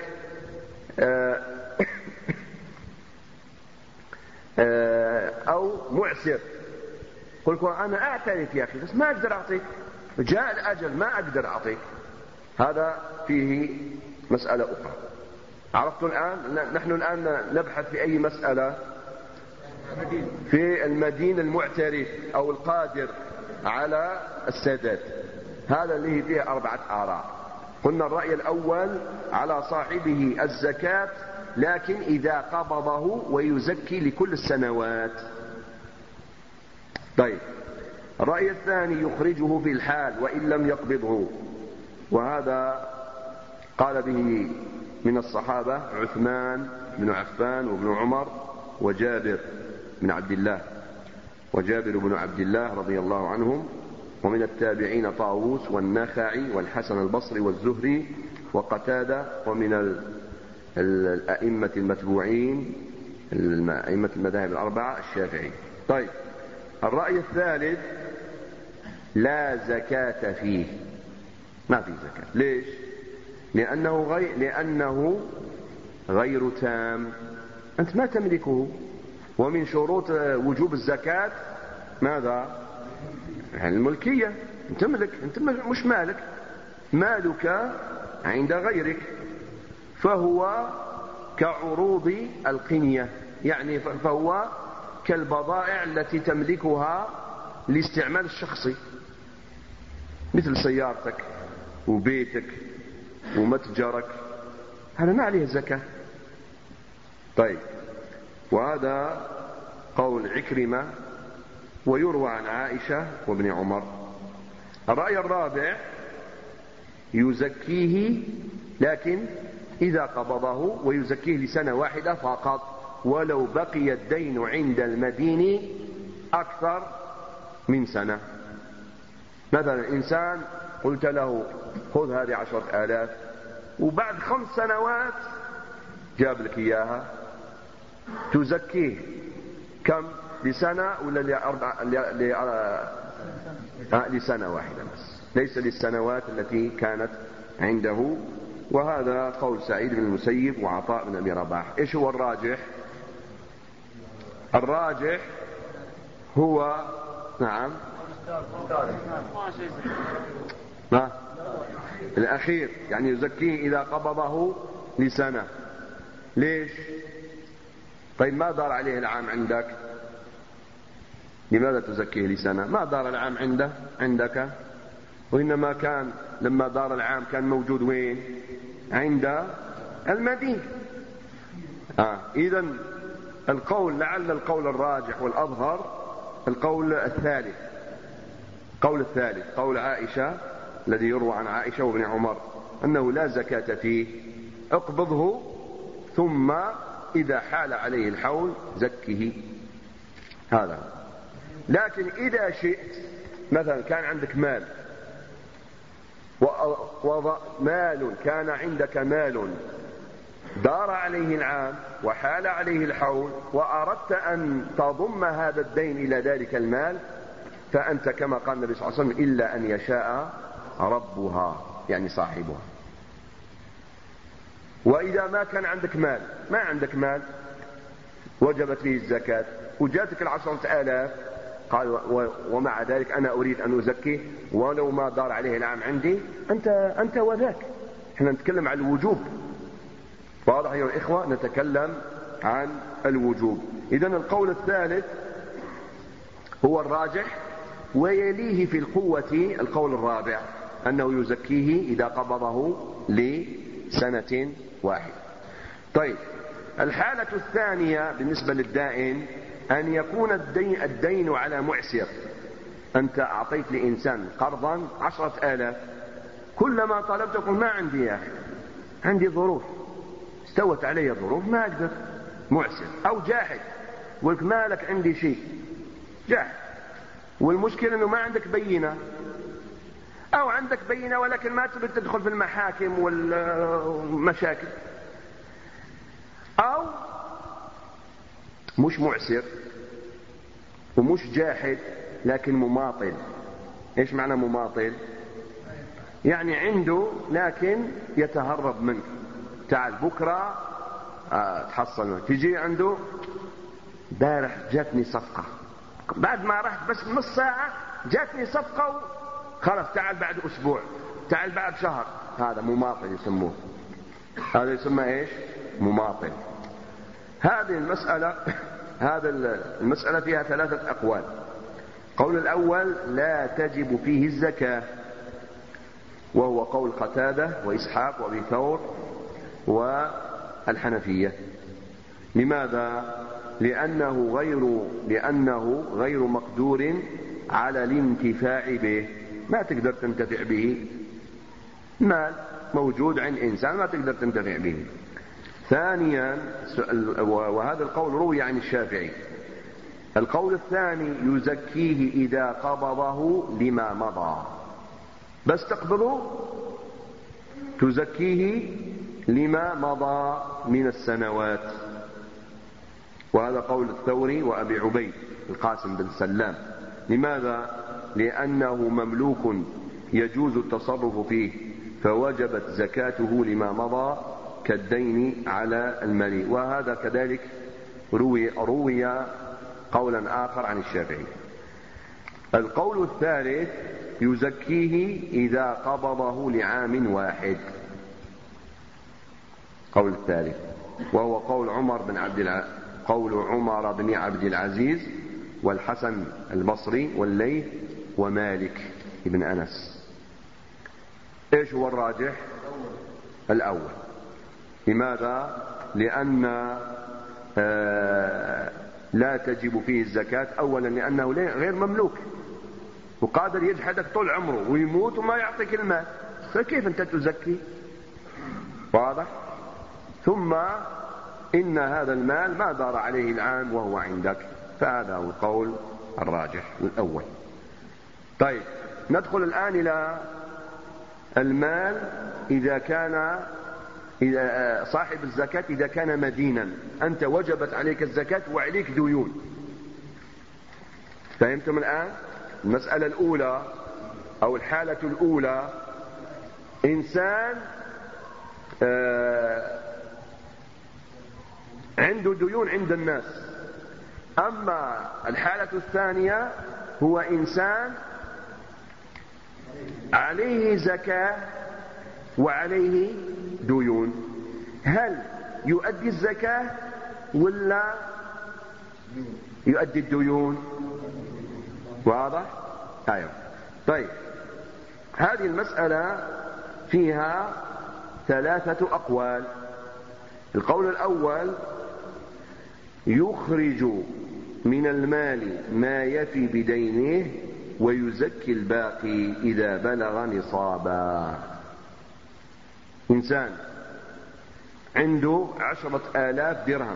أو معسر، قل أنا أعترف يا أخي بس ما أقدر أعطيك، جاء الأجل ما أقدر أعطيك. هذا فيه مسألة أخرى. عرفتوا الآن؟ نحن الآن نبحث في أي مسألة؟ في المدين المعترف أو القادر على السداد. هذا اللي فيه 4 آراء. قلنا الرأي الأول على صاحبه الزكاة، لكن إذا قبضه ويزكي لكل السنوات. طيب، الرأي الثاني يخرجه في الحال وإن لم يقبضه، وهذا قال به من الصحابة عثمان بن عفان وابن عمر وجابر بن عبد الله رضي الله عنهم، ومن التابعين طاووس والنخعي والحسن البصري والزهري وقتادة، ومن الأئمة المتبوعين أئمة المذاهب الأربعة الشافعي. طيب، الرأي الثالث لا زكاة فيه، ما في زكاة. ليش؟ لأنه غير تام، أنت ما تملكه. ومن شروط وجوب الزكاة ماذا؟ الملكية، أنت تملك، أنت مش مالك، مالك عند غيرك، فهو كعروض القنية، يعني فهو كالبضائع التي تملكها لاستعمال الشخصي، مثل سيارتك وبيتك ومتجرك، هذا ما عليه الزكاة. طيب، وهذا قول عكرمة ويروى عن عائشة وابن عمر. الرأي الرابع يزكيه، لكن إذا قبضه ويزكيه لسنة واحدة فقط، ولو بقي الدين عند المدين أكثر من سنة. مثلا إنسان قلت له خذ هذه 10,000، وبعد 5 سنوات جاب لك إياها، تزكيه كم؟ لسنة ولا لسنة واحدة بس، ليس للسنوات التي كانت عنده. وهذا قول سعيد بن المسيب وعطاء بن أبي رباح. إيش هو الراجح؟ الراجح هو نعم الأخير، يعني يزكيه إذا قبضه لسنة. ليش؟ طيب ما دار عليه العام عندك، لماذا تزكيه لسنة؟ ما دار العام عندك، وإنما كان لما دار العام كان موجود وين؟ عند المدينة. إذن القول، لعل القول الراجح والأظهر القول الثالث، قول عائشة الذي يروى عن عائشة وابن عمر أنه لا زكاة فيه، اقبضه ثم إذا حال عليه الحول زكه. هذا. لكن إذا شئت مثلا كان عندك مال كان عندك مال دار عليه العام وحال عليه الحول وأردت أن تضم هذا الدين إلى ذلك المال، فأنت كما قال النبي صلى الله عليه وسلم إلا أن يشاء ربها، يعني صاحبها. وإذا ما كان عندك مال، ما عندك مال وجبت فيه الزكاة وجاتك 10,000، قال ومع ذلك أنا أريد أن أزكيه ولو ما دار عليه العام عندي، أنت وذاك. احنا نتكلم عن الوجوب، واضح أيها الإخوة؟ نتكلم عن الوجوب. إذن القول الثالث هو الراجح، ويليه في القوة القول الرابع أنه يزكيه إذا قبضه لسنة واحدة. طيب، الحالة الثانية بالنسبة للدائن أن يكون الدين على معسر. أنت أعطيت لإنسان قرضا 10,000، كلما طلبت تقول ما عندي يا أخي، عندي ظروف، استوت علي الظروف ما أقدر، معسر. أو جاحد، قلت مالك عندي شيء، جاحد، والمشكلة أنه ما عندك بينة، أو عندك بينة ولكن ما تبي تدخل في المحاكم والمشاكل. أو مش معسر ومش جاحد لكن مماطل. إيش معنى مماطل؟ يعني عنده لكن يتهرب منك، تعال بكرة تحصل منك. تجي عنده بارح جاتني صفقة، بعد ما رحت بس نص ساعة جاتني صفقة خلاص، تعال بعد أسبوع، تعال بعد شهر. هذا مماطل يسموه، هذا يسمى إيش؟ مماطل. هذه المسألة فيها 3 أقوال. قول الأول لا تجب فيه الزكاة، وهو قول قتادة وإسحاق وأبي ثور والحنفية. لماذا؟ لأنه غير مقدور على الانتفاع به، ما تقدر تنتفع به، مال موجود عند إنسان ما تقدر تنتفع به. ثانيا، وهذا القول روي عن الشافعي، القول الثاني يزكيه إذا قبضه لما مضى، بس تقبضه تزكيه لما مضى من السنوات. وهذا قول الثوري وأبي عبيد القاسم بن سلام. لماذا؟ لأنه مملوك يجوز التصرف فيه، فوجبت زكاته لما مضى كالدين على الملي. وهذا كذلك روي قولا آخر عن الشافعي. القول الثالث يزكيه إذا قبضه لعام واحد، قول الثالث، وهو قول عمر بن عبد العزيز والحسن البصري والليث ومالك بن أنس. إيش هو الراجح؟ الأول. لماذا؟ لأن لا تجب فيه الزكاة. أولا لأنه غير مملوك، وقادر يجحدك طول عمره ويموت وما يعطيك المال، فكيف أنت تزكي؟ واضح؟ ثم إن هذا المال ما دار عليه العام وهو عندك، فهذا هو القول الراجح الأول. طيب، ندخل الآن إلى المال إذا صاحب الزكاة إذا كان مدينا، أنت وجبت عليك الزكاة وعليك ديون، فهمتم الآن؟ المسألة الأولى أو الحالة الأولى إنسان عنده ديون عند الناس. أما الحالة الثانية هو إنسان عليه زكاة وعليه ديون. هل يؤدي الزكاة ولا يؤدي الديون؟ واضح؟ أيوة. طيب، هذه المسألة فيها 3 أقوال. القول الأول: يخرج من المال ما يفي بدينه ويزكي الباقي إذا بلغ نصابا. إنسان عنده 10,000 درهم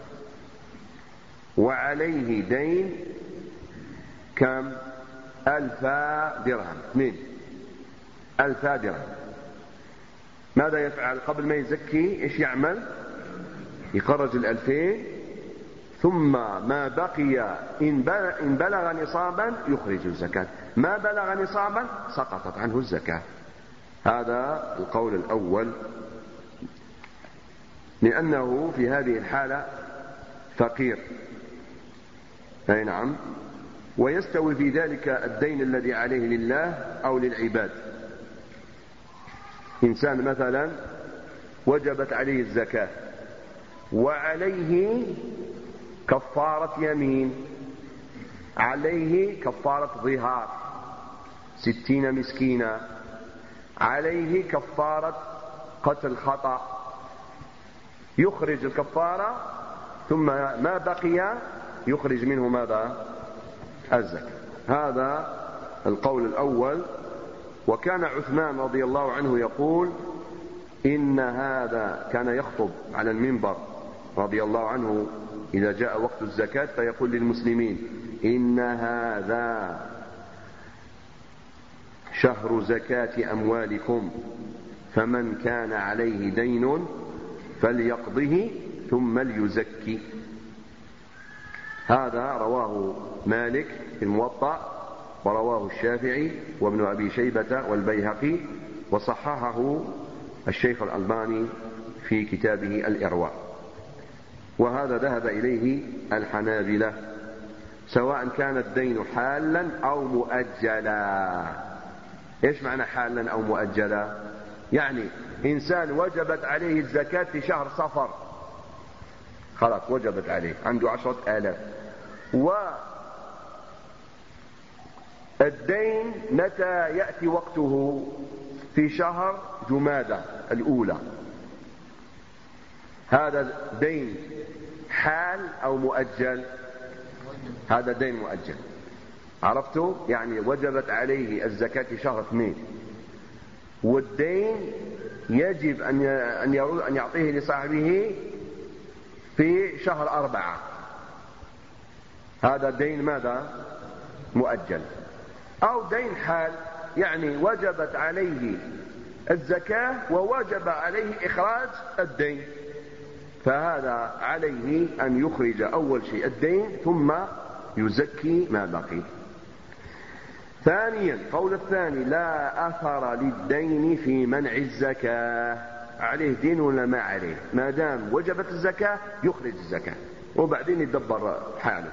وعليه دين كم؟ 1000 درهم. 1000 درهم. ماذا يفعل قبل ما يزكي؟ إيش يعمل؟ يخرج 2000، ثم ما بقي إن بلغ نصابا يخرج الزكاة، ما بلغ نصابا سقطت عنه الزكاة. هذا القول الأول، لأنه في هذه الحالة فقير. أي نعم. ويستوي في ذلك الدين الذي عليه لله أو للعباد. إنسان مثلا وجبت عليه الزكاة وعليه كفارة يمين، عليه كفارة ظهار 60 مسكينا، عليه كفارة قتل خطأ، يخرج الكفارة ثم ما بقي يخرج منه ماذا؟ الزكاة. هذا القول الأول. وكان عثمان رضي الله عنه يقول إن هذا، كان يخطب على المنبر رضي الله عنه إذا جاء وقت الزكاة فيقول للمسلمين: إن هذا شهر زكاة أموالكم، فمن كان عليه دين فليقضه ثم ليزكي. هذا رواه مالك في الموطأ، ورواه الشافعي وابن أبي شيبة والبيهقي، وصححه الشيخ الألباني في كتابه الإرواء. وهذا ذهب إليه الحنابلة، سواء كان الدين حالا أو مؤجلا. إيش معنى حالا أو مؤجلا؟ يعني إنسان وجبت عليه الزكاة في شهر صفر، خلاص وجبت عليه، عنده 10,000، والدين متى يأتي وقته؟ في شهر جمادى الأولى. هذا دين حال أو مؤجل؟ هذا دين مؤجل. عرفتوا؟ يعني وجبت عليه الزكاة في شهر 2، والدين يجب أن يعطيه لصاحبه في شهر 4. هذا دين ماذا؟ مؤجل. أو دين حال، يعني وجبت عليه الزكاة ووجب عليه إخراج الدين، فهذا عليه أن يخرج أول شيء الدين ثم يزكي ما بقي. ثانيا، قول الثاني: لا أثر للدين في منع الزكاة. عليه دين ولا ما عليه؟ ما دام وجبت الزكاة يخرج الزكاة وبعدين يدبر حاله.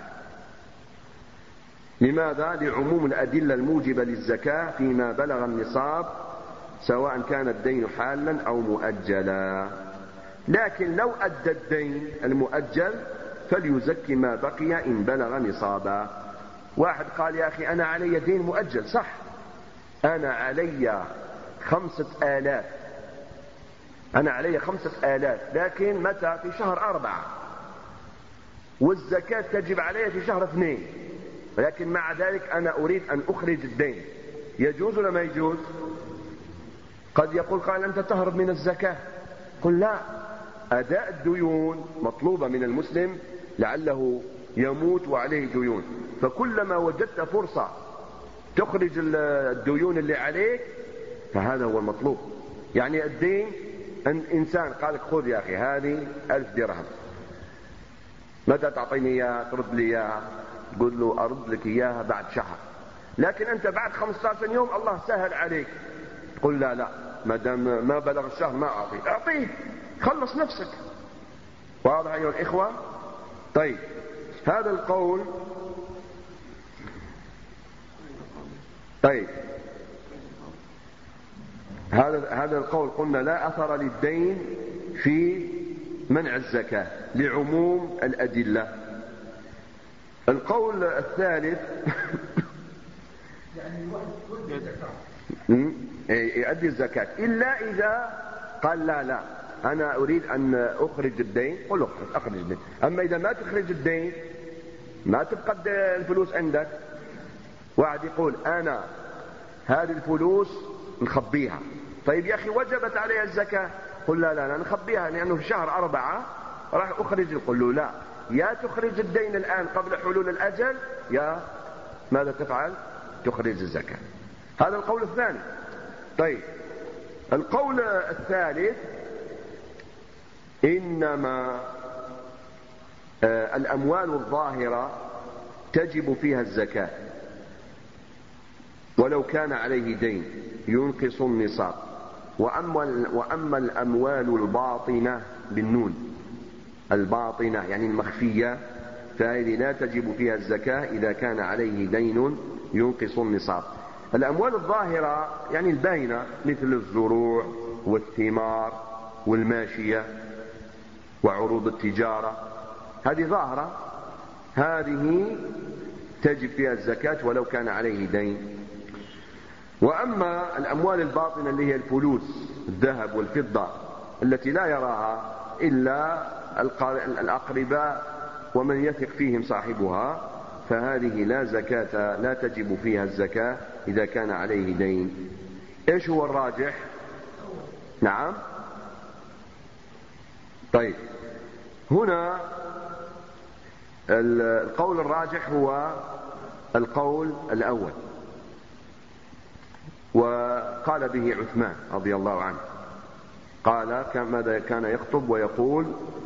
لماذا؟ لعموم الأدلة الموجبة للزكاة فيما بلغ النصاب، سواء كان الدين حالا أو مؤجلا. لكن لو أدى الدين المؤجل فليزكي ما بقي إن بلغ نصابا. واحد قال: يا أخي أنا علي دين مؤجل، صح، أنا علي 5,000، أنا علي 5,000، لكن متى؟ في شهر 4، والزكاة تجب علي في شهر 2، ولكن مع ذلك أنا أريد أن أخرج الدين. يجوز ولا ما يجوز؟ قد يقول قال: أنت تهرب من الزكاة. قل لا، أداء الديون مطلوبة من المسلم لعله يموت وعليه ديون، فكلما وجدت فرصة تخرج الديون اللي عليك فهذا هو المطلوب. يعني الدين، أن إنسان قال لك: خذ يا أخي هذه 1000 درهم، متى تعطيني إياها؟ ترد لي إياها؟ تقول له أرد لك إياها بعد شهر، لكن أنت بعد 15 يوم الله سهل عليك تقول لا ما دام ما بلغ الشهر ما أعطيه، خلص نفسك. واضح أيها الإخوة؟ طيب هذا القول، طيب هذا القول قلنا لا أثر للدين في منع الزكاة لعموم الأدلة. القول الثالث يؤدي الزكاة إلا إذا قال لا أنا أريد أن أخرج الدين، قل أخرج الدين. أما إذا ما تخرج الدين ما تبقى الفلوس عندك، واحد يقول أنا هذه الفلوس نخبيها، طيب يا أخي وجبت عليها الزكاة، قل لا نخبيها لأنه في شهر 4 راح أخرج. قل له لا، يا تخرج الدين الآن قبل حلول الأجل، يا ماذا تفعل؟ تخرج الزكاة. هذا القول الثاني. طيب القول الثالث إنما الأموال الظاهرة تجب فيها الزكاة ولو كان عليه دين ينقص النصاب، وأما الأموال الباطنة بالنون، الباطنة يعني المخفية، فهذه لا تجب فيها الزكاة إذا كان عليه دين ينقص النصاب. الأموال الظاهرة يعني الباينة مثل الزروع والثمار والماشية وعروض التجارة، هذه ظاهرة، هذه تجب فيها الزكاة ولو كان عليه دين. وأما الأموال الباطنة اللي هي الفلوس الذهب والفضة التي لا يراها إلا الأقرباء ومن يثق فيهم صاحبها، فهذه لا زكاة، لا تجب فيها الزكاة إذا كان عليه دين. إيش هو الراجح؟ نعم. طيب هنا القول الراجح هو القول الأول، وقال به عثمان رضي الله عنه، قال ماذا كان يخطب ويقول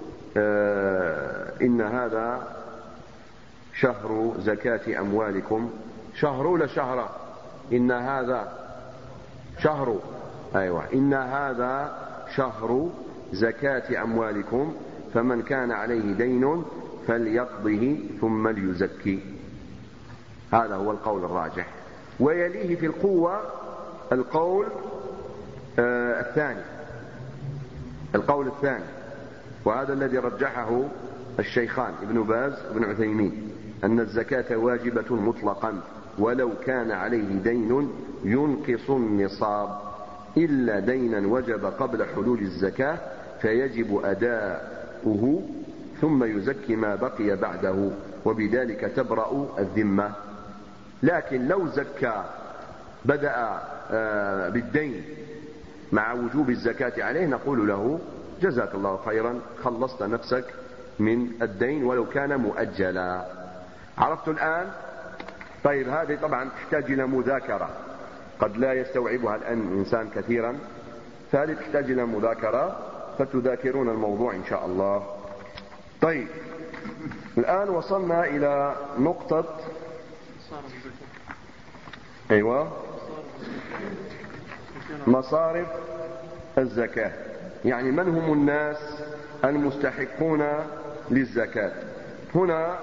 إن هذا شهر زكاة أموالكم. شهر ولا شهر؟ إن هذا شهر، أيوة، إن هذا شهر زكاة أموالكم، فمن كان عليه دين فليقضه ثم ليزكي. هذا هو القول الراجح. ويليه في القوة القول الثاني، القول الثاني، وهذا الذي رجحه الشيخان ابن باز وابن عثيمين، أن الزكاة واجبة مطلقا ولو كان عليه دين ينقص النصاب، إلا دينا وجب قبل حلول الزكاة فيجب أداؤه ثم يزكي ما بقي بعده، وبذلك تبرأ الذمة. لكن لو زكى بدأ بالدين مع وجوب الزكاة عليه نقول له جزاك الله خيرا، خلصت نفسك من الدين ولو كان مؤجلا. عرفت الآن؟ طيب هذه طبعا تحتاج إلى مذاكرة، قد لا يستوعبها الآن الإنسان كثيرا، فهذه تحتاج إلى مذاكرة، فتذاكرون الموضوع إن شاء الله. طيب الآن وصلنا إلى نقطة أيوة مصارف الزكاة، يعني من هم الناس المستحقون للزكاة. هنا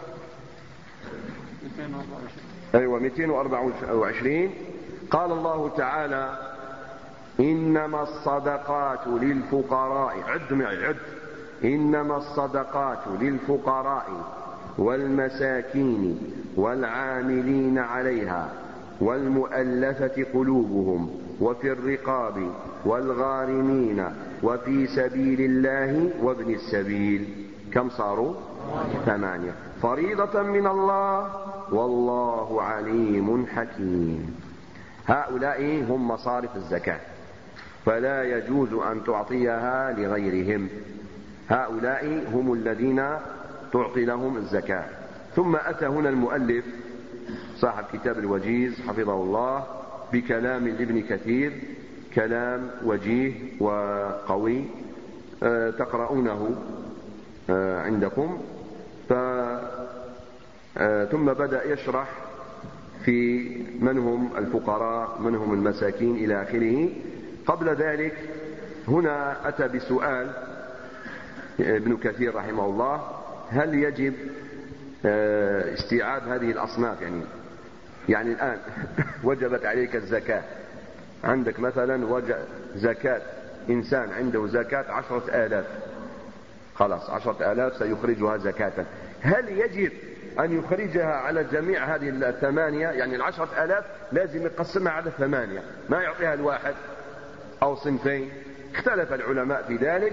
أيوة 224 قال الله تعالى إنما الصدقات للفقراء، عد معي عد، إنما الصدقات للفقراء والمساكين والعاملين عليها والمؤلفة قلوبهم وفي الرقاب والغارمين وفي سبيل الله وابن السبيل. كم صاروا؟ 8. فريضة من الله والله عليم حكيم. هؤلاء هم مصارف الزكاة، فلا يجوز أن تعطيها لغيرهم، هؤلاء هم الذين تعطي لهم الزكاة. ثم أتى هنا المؤلف صاحب كتاب الوجيز حفظه الله بكلام لابن كثير، كلام وجيه وقوي تقرؤونه عندكم. ثم بدأ يشرح في من هم الفقراء من هم المساكين إلى آخره. قبل ذلك هنا أتى بسؤال ابن كثير رحمه الله: هل يجب استيعاب هذه الأصناف؟ يعني الآن وجبت عليك الزكاة، عندك مثلا زكاة إنسان عنده زكاة 10,000، خلاص 10,000 سيخرجها زكاة، هل يجب أن يخرجها على جميع هذه الثمانية؟ يعني 10,000 لازم يقسمها على 8، ما يعطيها الواحد أو صنفين. اختلف العلماء في ذلك،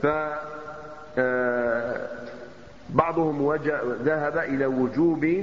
بعضهم ذهب إلى وجوب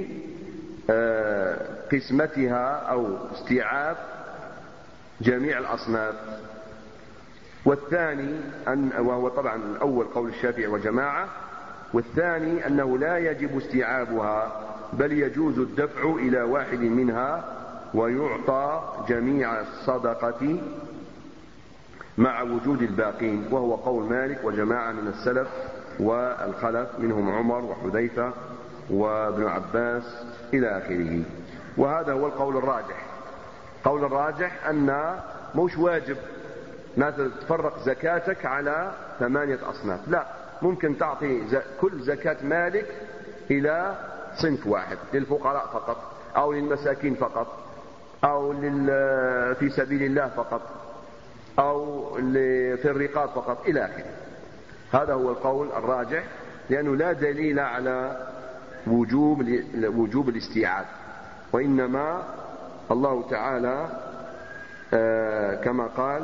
قسمتها أو استيعاب جميع الأصناف، والثاني وهو طبعا الأول قول الشافعي وجماعة، والثاني أنه لا يجب استيعابها بل يجوز الدفع إلى واحد منها ويعطى جميع الصدقة مع وجود الباقين، وهو قول مالك وجماعة من السلف والخلف منهم عمر وحذيفة وابن عباس إلى آخره. وهذا هو القول الراجح. قول الراجح أن مش واجب مثلا تفرق زكاتك على 8 أصناف، لا، ممكن تعطي كل زكاة مالك إلى صنف واحد، للفقراء فقط أو للمساكين فقط أو في سبيل الله فقط أو في الرقاب فقط إلى آخره. هذا هو القول الراجح، لأنه لا دليل على وجوب الاستيعاب، وإنما الله تعالى كما قال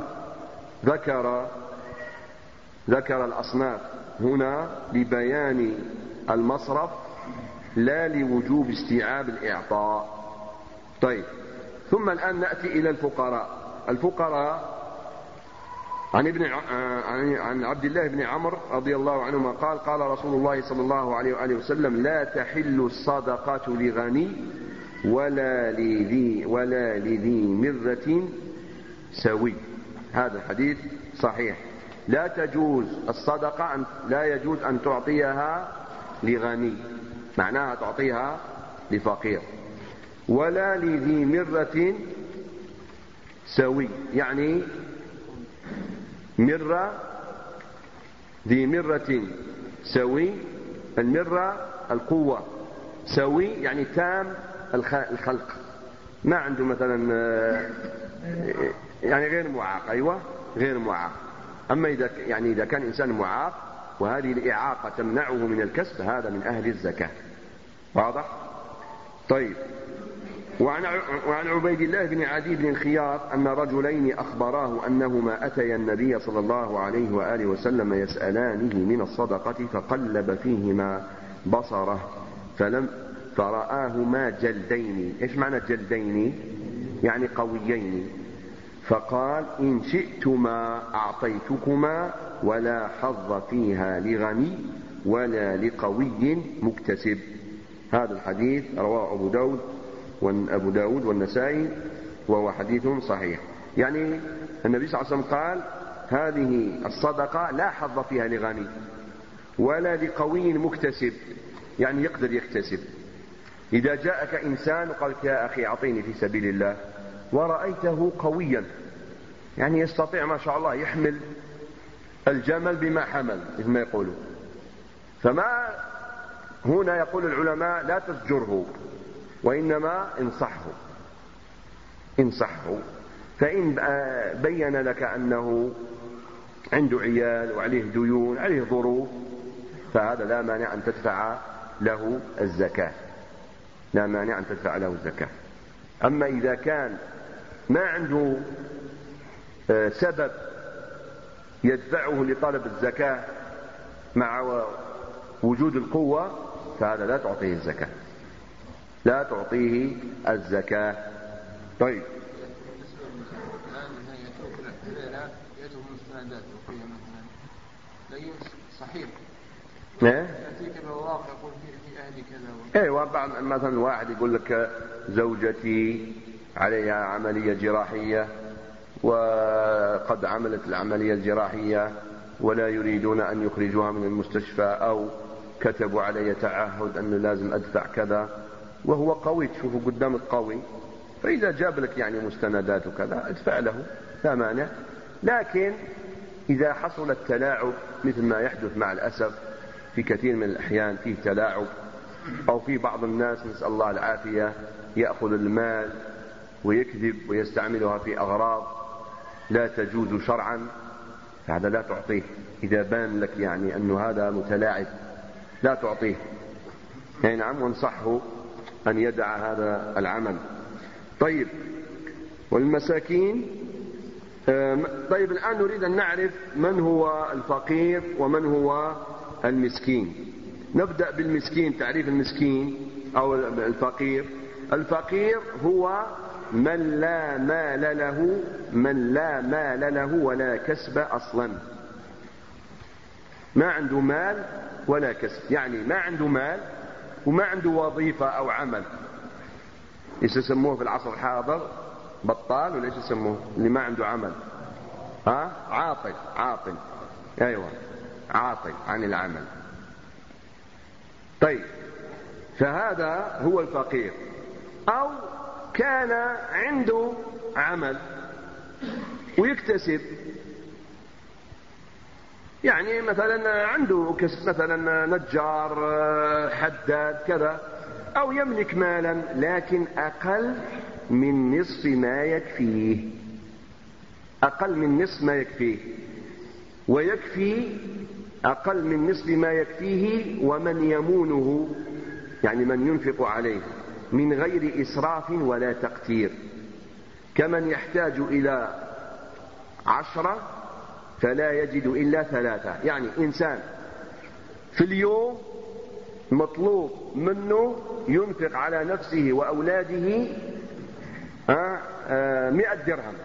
ذكر الأصناف هنا لبيان المصرف لا لوجوب استيعاب الإعطاء. طيب، ثم الآن نأتي إلى الفقراء. عن عبد الله بن عمرو رضي الله عنهما قال: قال رسول الله صلى الله عليه وآله وسلم: لا تحل الصدقة لغني ولا لذي مرة سوي. هذا الحديث صحيح. لا تجوز الصدقة، لا يجوز أن تعطيها لغني، معناها تعطيها لفقير، ولا لذي مرة سوي، يعني ذي مرة سوي. المرة القوة، سوي يعني تام الخلق، ما عنده مثلا يعني غير معاق. أيوة، غير معاق. أما إذا كان إنسان معاق وهذه الإعاقة تمنعه من الكسب، هذا من أهل الزكاة. واضح؟ طيب. وعن عبيد الله بن عدي بن الخياط أن رجلين أخبراه أنهما أتيا النبي صلى الله عليه وآله وسلم يسألانه من الصدقة، فقلب فيهما بصره فرآهما جلدين. إيش معنى جلدين؟ يعني قويين. فقال: إن شئتما أعطيتكما ولا حظ فيها لغني ولا لقوي مكتسب. هذا الحديث رواه أبو داود والنسائي، وهو حديث صحيح. يعني النبي صلى الله عليه وسلم قال: هذه الصدقة لا حظ فيها لغني ولا لقوي مكتسب، يعني يقدر يكتسب. إذا جاءك إنسان وقال لك: يا أخي أعطيني في سبيل الله، ورأيته قويا، يعني يستطيع ما شاء الله يحمل الجمل بما حمل مثل ما يقولوا، فما هنا يقول العلماء: لا تزجره، وإنما انصحه. فإن بين لك أنه عنده عيال وعليه ديون عليه ظروف، فهذا لا مانع أن تدفع له الزكاة، لا مانع أن تدفع له الزكاة. أما إذا كان ما عنده سبب يدفعه لطلب الزكاة مع وجود القوة، فهذا لا تعطيه الزكاة، لا تعطيه الزكاة. طيب. صحيح. يأتيك بواقع يقول في أهلي كذا. ايوه، مثلا واحد يقول لك: زوجتي عليها عملية جراحية وقد عملت العملية الجراحية ولا يريدون أن يخرجوها من المستشفى، أو كتبوا علي تعهد أنه لازم أدفع كذا، وهو قوي تشوفه قدامك قوي، فإذا جاب لك يعني مستندات وكذا ادفع له لا مانع. لكن إذا حصل التلاعب مثل ما يحدث مع الأسف في كثير من الأحيان، فيه تلاعب أو في بعض الناس نسأل الله العافية يأخذ المال ويكذب ويستعملها في أغراض لا تجوز شرعا، هذا لا تعطيه. إذا بان لك يعني أنه هذا متلاعب لا تعطيه. يعني نعم، وانصحه أن يدع هذا العمل. طيب، والمساكين. طيب، الآن نريد أن نعرف من هو الفقير ومن هو المسكين. نبدأ بالمسكين. تعريف المسكين أو الفقير: الفقير هو من لا مال له ولا كسب أصلا. ما عنده مال ولا كسب، يعني ما عنده مال وما عنده وظيفة أو عمل. ايش يسموه في العصر الحاضر؟ بطال، ولا ايش يسموه اللي ما عنده عمل؟ عاطل. ايوه، عاطل عن العمل. طيب، فهذا هو الفقير. او كان عنده عمل ويكتسب، يعني مثلا عنده كسب، مثلا نجار، حداد، كذا، أو يملك مالا لكن أقل من نصف ما يكفيه. أقل من نصف ما يكفيه، ويكفي أقل من نصف ما يكفيه ومن يمونه، يعني من ينفق عليه من غير إسراف ولا تقتير، كمن يحتاج إلى 10 فلا يجد إلا 3. يعني إنسان في اليوم مطلوب منه ينفق على نفسه وأولاده 100 درهم،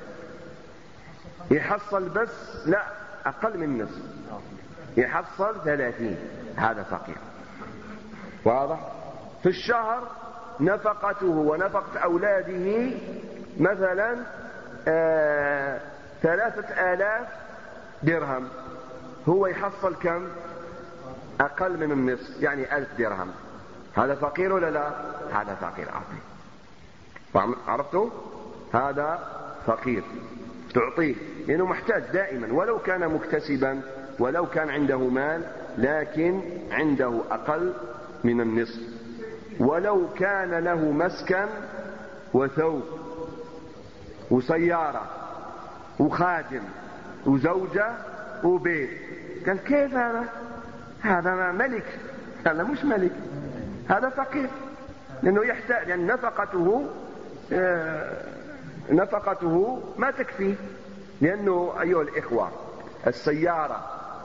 يحصل بس لا أقل من نصف، يحصل 30. هذا فقير. واضح؟ في الشهر نفقته ونفقة أولاده مثلا 3000 درهم، هو يحصل كم؟ أقل من النصف، يعني 1000 درهم. هذا فقير ولا لا؟ هذا فقير عطيه. عرفتوا؟ هذا فقير تعطيه لأنه محتاج دائما، ولو كان مكتسبا، ولو كان عنده مال، لكن عنده أقل من النصف. ولو كان له مسكن وثوب وسيارة وخادم وزوجة وبيت، قال كيف هذا؟ هذا ملك، هذا مش ملك، هذا فقير، لأنه يحتاج، يعني نفقته ما تكفي. لأنه أيها الإخوة، السيارة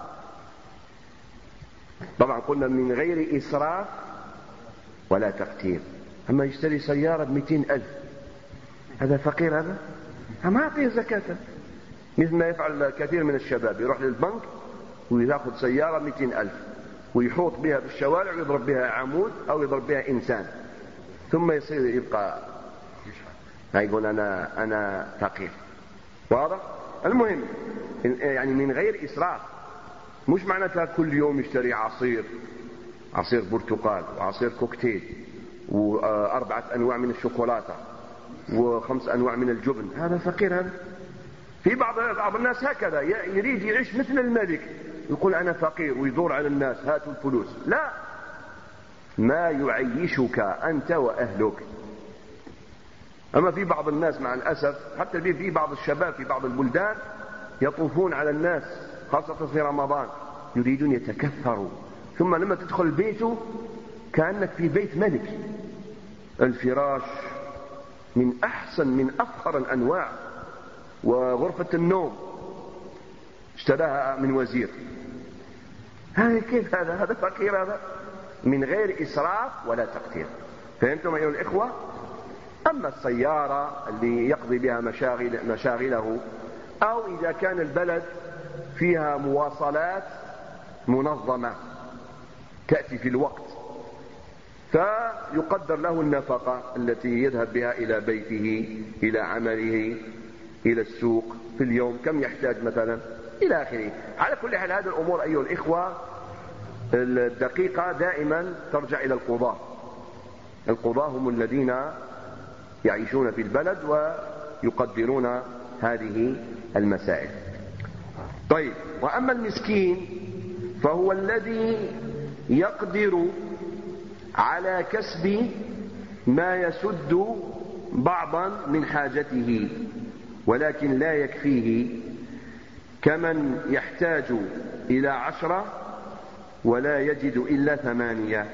طبعا قلنا من غير إسراف ولا تقتير. أما يشتري سيارة ب200,000، هذا فقير، هذا ما يعطيه زكاة، مثل ما يفعل كثير من الشباب، يروح للبنك ويأخذ سيارة 200,000 ويحوط بها بالشوارع ويضرب بها عمود أو يضرب بها إنسان، ثم يصير يبقى يقول أنا فقير. واضح؟ المهم يعني من غير إسراف، مش معناتها كل يوم يشتري عصير برتقال وعصير كوكتيل و4 أنواع من الشوكولاتة و5 أنواع من الجبن. هذا فقير. هذا في بعض الناس هكذا يريد يعيش مثل الملك، يقول أنا فقير ويدور على الناس هاتوا الفلوس. لا، ما يعيشك أنت وأهلك. أما في بعض الناس مع الأسف، حتى في بعض الشباب في بعض البلدان يطوفون على الناس خاصة في رمضان، يريدون يتكثروا، ثم لما تدخل بيته كأنك في بيت ملك. الفراش من أحسن من أفخر الأنواع، وغرفة النوم اشتراها من وزير. هذا كيف؟ هذا فقير، هذا من غير إسراف ولا تقتير. فهمتم أيها الإخوة؟ أما السيارة اللي يقضي بها مشاغله، أو إذا كان البلد فيها مواصلات منظمة تأتي في الوقت، فيقدر له النفقة التي يذهب بها إلى بيته، إلى عمله، إلى السوق في اليوم، كم يحتاج مثلا، إلى آخره. على كل حال، هذه الأمور أيها الإخوة الدقيقة دائما ترجع إلى القضاة، القضاة هم الذين يعيشون في البلد ويقدرون هذه المسائل. طيب، وأما المسكين فهو الذي يقدر على كسب ما يسد بعضا من حاجته ولكن لا يكفيه، كمن يحتاج إلى 10 ولا يجد إلا 8.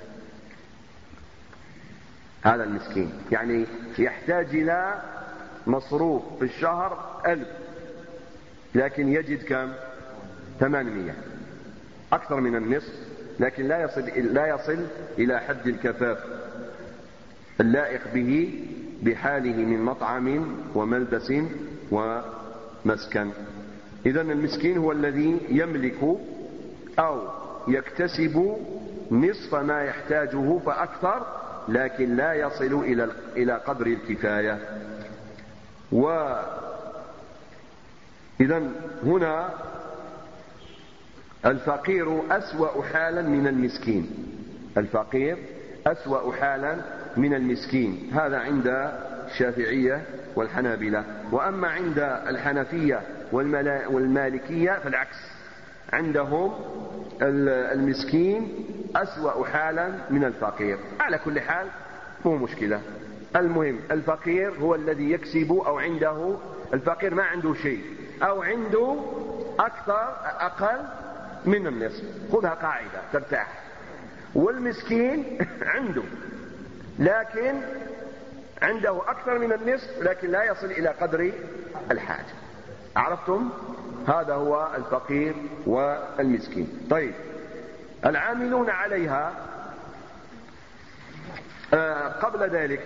هذا المسكين، يعني يحتاج إلى مصروف في الشهر 1000 لكن يجد كم؟ 800، أكثر من النصف، لكن لا يصل إلى حد الكفاف اللائق به بحاله من مطعم وملبس ومسكن. إذن المسكين هو الذي يملك أو يكتسب نصف ما يحتاجه فأكثر، لكن لا يصل إلى قدر الكفاية. إذن هنا الفقير أسوأ حالا من المسكين، الفقير أسوأ حالا من المسكين، هذا عند الشافعية والحنابلة. وأما عند الحنفية والمالكية فالعكس، عندهم المسكين أسوأ حالا من الفقير. على كل حال مو مشكلة، المهم الفقير هو الذي يكسب أو عنده، الفقير ما عنده شيء أو عنده أقل من النصف، خذها قاعدة ترتاح. والمسكين عنده، لكن عنده أكثر من النصف لكن لا يصل إلى قدر الحاجة. عرفتم؟ هذا هو الفقير والمسكين. طيب، العاملون عليها. قبل ذلك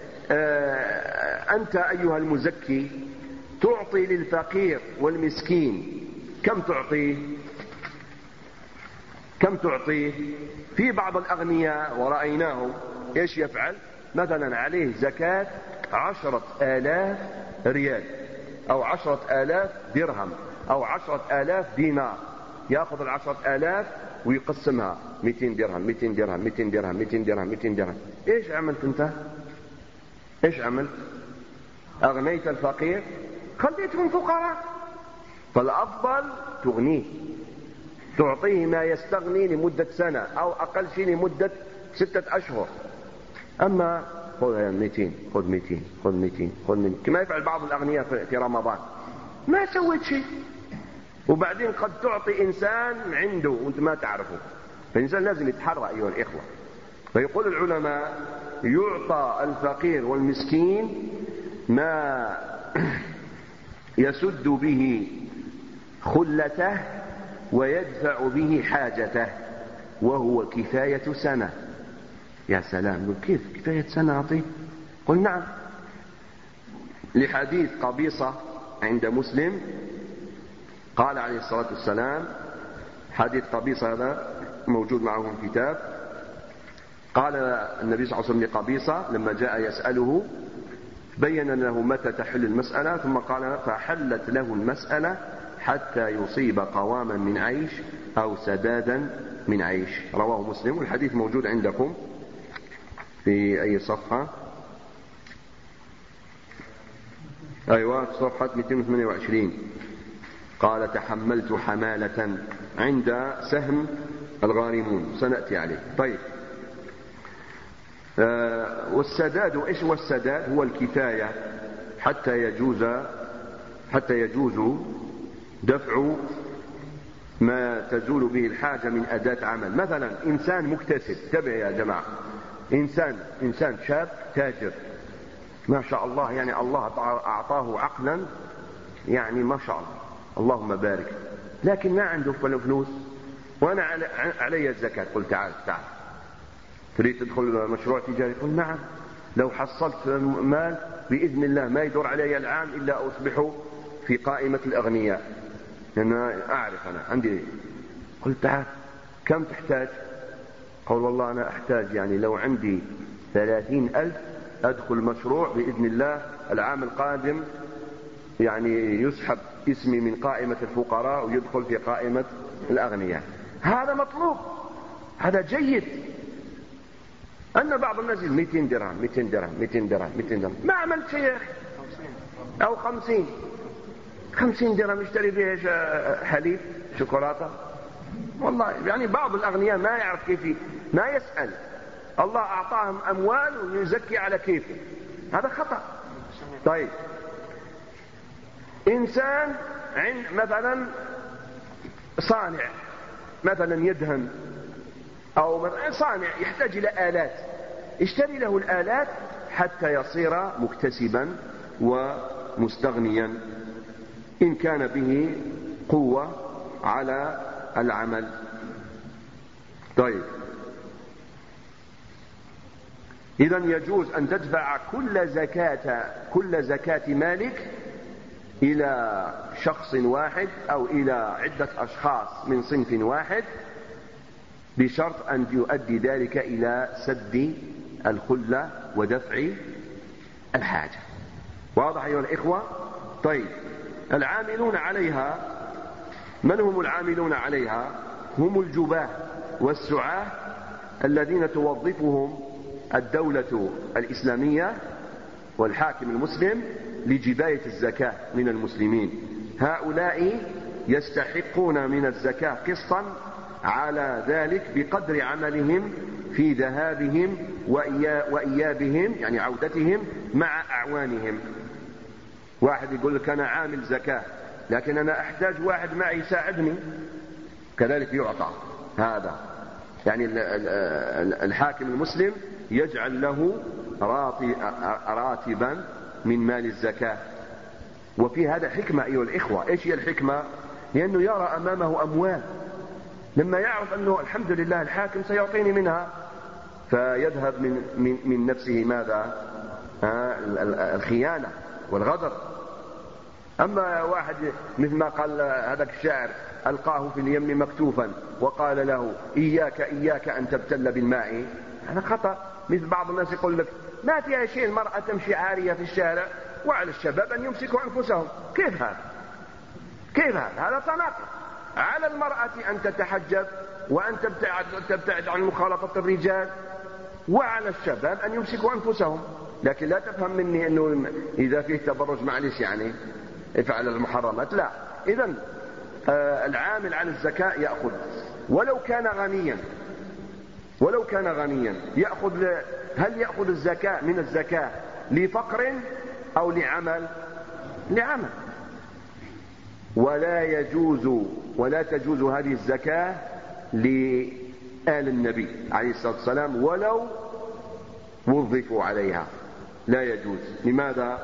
أنت أيها المزكي تعطي للفقير والمسكين كم تعطيه؟ كم تعطيه؟ في بعض الأغنياء ورأيناه إيش يفعل؟ مثلا عليه زكاة 10,000 ريال أو 10,000 درهم أو 10,000 دينار، يأخذ 10,000 ويقسمها 200 درهم 200 درهم 200 درهم 200 درهم 200 درهم. إيش عملت أنت؟ إيش عملت؟ أغنيت الفقير، خليتهم فقراء. فالأفضل تغنيه، تعطيه ما يستغني لمدة سنة أو أقل شيء لمدة 6 أشهر. أما خذ 200 خذ 200 خذ 200 خذ 200 كما يفعل بعض الأغنياء في رمضان، ما سويت شيء. وبعدين قد تعطي إنسان عنده وأنت ما تعرفه، فالإنسان لازم يتحرى أيها الإخوة. فيقول العلماء يعطى الفقير والمسكين ما يسد به خلته ويدفع به حاجته، وهو كفاية سنة. يا سلام، كيف كفاية سنة أعطيه؟ قل نعم، لحديث قبيصة عند مسلم قال عليه الصلاة والسلام، حديث قبيصة هذا موجود معهم كتاب، قال النبي صلى الله عليه وسلم لقبيصة لما جاء يسأله بين له متى تحل المسألة، ثم قال فحلت له المسألة حتى يصيب قواما من عيش أو سدادا من عيش. رواه مسلم، والحديث موجود عندكم في أي صفحة؟ أيوة، صفحة 228. قال تحملت حمالة عند سهم الغارمون، سنأتي عليه. طيب، والسداد، إيش هو السداد؟ هو الكفاية حتى يجوز دفع ما تزول به الحاجة من أداة عمل. مثلا إنسان مكتسب، تبع يا جماعة، إنسان شاب تاجر ما شاء الله، يعني الله أعطاه عقلا، يعني ما شاء الله اللهم بارك، لكن ما عنده فلوس، وأنا علي الزكاة. قل تعال تريد تدخل مشروع تجاري؟ قل نعم، لو حصلت مال بإذن الله ما يدور علي العام إلا أصبح في قائمة الأغنياء، لأن أعرف أنا عندي. قل تعال كم تحتاج؟ قال والله أنا أحتاج، يعني لو عندي 30,000 أدخل مشروع بإذن الله العام القادم، يعني يسحب اسمي من قائمة الفقراء ويدخل في قائمة الأغنياء. هذا مطلوب، هذا جيد. أن بعض الناس 200 درهم 200 درهم 200 درهم 200 درهم، ما عملت شيء يا أخي. أو 50 درهم يشتري بها حليب شوكولاتة. والله يعني بعض الأغنياء ما يعرف كيف، ما يسأل، الله أعطاهم أموال ويزكي على كيفه، هذا خطأ. طيب إنسان عند مثلا صانع مثلا يدهن، أو مثلا صانع يحتاج إلى آلات، اشتري له الآلات حتى يصير مكتسبا ومستغنيا إن كان به قوة على العمل. طيب إذن يجوز أن تدفع كل زكاة مالك إلى شخص واحد أو إلى عدة أشخاص من صنف واحد، بشرط أن يؤدي ذلك إلى سد الخلة ودفع الحاجة. واضح أيها الإخوة؟ طيب العاملون عليها، من هم العاملون عليها؟ هم الجباة والسعاة الذين توظفهم الدولة الإسلامية والحاكم المسلم لجباية الزكاة من المسلمين. هؤلاء يستحقون من الزكاة قسطا على ذلك بقدر عملهم في ذهابهم وإيابهم، يعني عودتهم مع أعوانهم. واحد يقول لك أنا عامل زكاة لكن أنا أحتاج واحد معي يساعدني، كذلك يعطى هذا. يعني الحاكم المسلم يجعل له راتبا من مال الزكاة. وفي هذا حكمة أيها الإخوة. إيش هي الحكمة؟ لأنه يرى أمامه أموال، لما يعرف أنه الحمد لله الحاكم سيعطيني منها فيذهب من نفسه ماذا؟ الخيانة والغدر. أما واحد مثل ما قال هذاك الشاعر: ألقاه في اليم مكتوفا وقال له إياك أن تبتل بالماء، هذا خطأ. مثل بعض الناس يقول لك ما فيها شيء، المرأة تمشي عارية في الشارع وعلى الشباب أن يمسكوا أنفسهم. كيف هذا؟ هذا تناقض. على المرأة أن تتحجب وأن تبتعد عن مخالطة الرجال، وعلى الشباب أن يمسكوا أنفسهم. لكن لا تفهم مني أنه إذا فيه تبرج معلش يعني افعل المحرمات، لا. إذن العامل على الزكاة يأخذ ولو كان غنيا يأخذ. هل يأخذ الزكاة من الزكاة لفقر أو لعمل؟ ولا تجوز هذه الزكاة لآل النبي عليه الصلاة والسلام ولو وظفوا عليها، لا يجوز. لماذا؟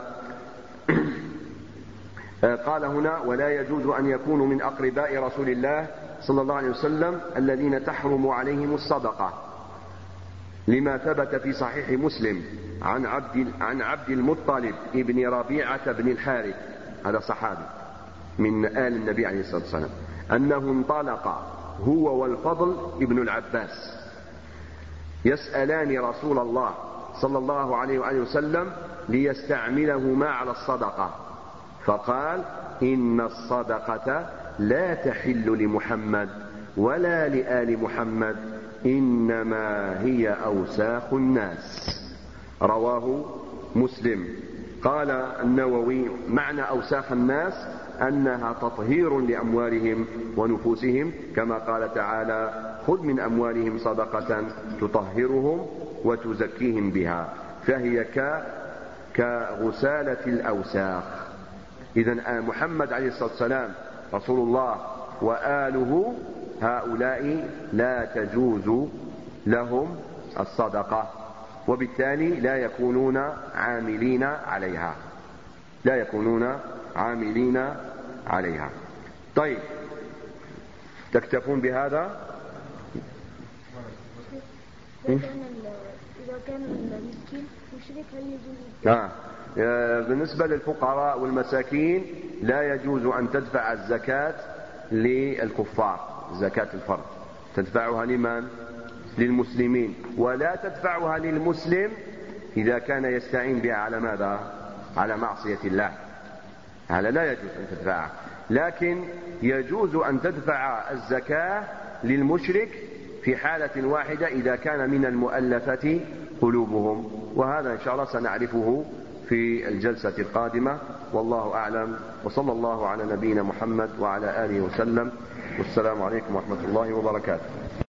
قال هنا: ولا يجوز أن يكونوا من أقرباء رسول الله صلى الله عليه وسلم الذين تحرم عليهم الصدقة، لما ثبت في صحيح مسلم عن عبد المطلب ابن ربيعة بن الحارث، هذا صحابي من آل النبي عليه الصلاة والسلام، أنه انطلق هو والفضل ابن العباس يسألان رسول الله صلى الله عليه وآله وسلم ليستعملهما على الصدقة، فقال: إن الصدقة لا تحل لمحمد ولا لآل محمد، إنما هي أوساخ الناس. رواه مسلم. قال النووي: معنى أوساخ الناس أنها تطهير لأموالهم ونفوسهم، كما قال تعالى: خذ من أموالهم صدقة تطهرهم وتزكيهم بها، فهي كغسالة الأوساخ. إذن محمد عليه الصلاة والسلام رسول الله وآله هؤلاء لا تجوز لهم الصدقة، وبالتالي لا يكونون عاملين عليها. طيب تكتفون بهذا؟ إذا كان المسكين مشرك هل يجوز؟ بالنسبة للفقراء والمساكين لا يجوز أن تدفع الزكاة للكفار، زكاة الفرد تدفعها لمن؟ للمسلمين. ولا تدفعها للمسلم إذا كان يستعين بها على ماذا؟ على معصية الله، هذا لا يجوز أن تدفعها. لكن يجوز أن تدفع الزكاة للمشرك في حالة واحدة إذا كان من المؤلفة قلوبهم، وهذا إن شاء الله سنعرفه في الجلسة القادمة. والله أعلم، وصلى الله على نبينا محمد وعلى آله وسلم، والسلام عليكم ورحمة الله وبركاته.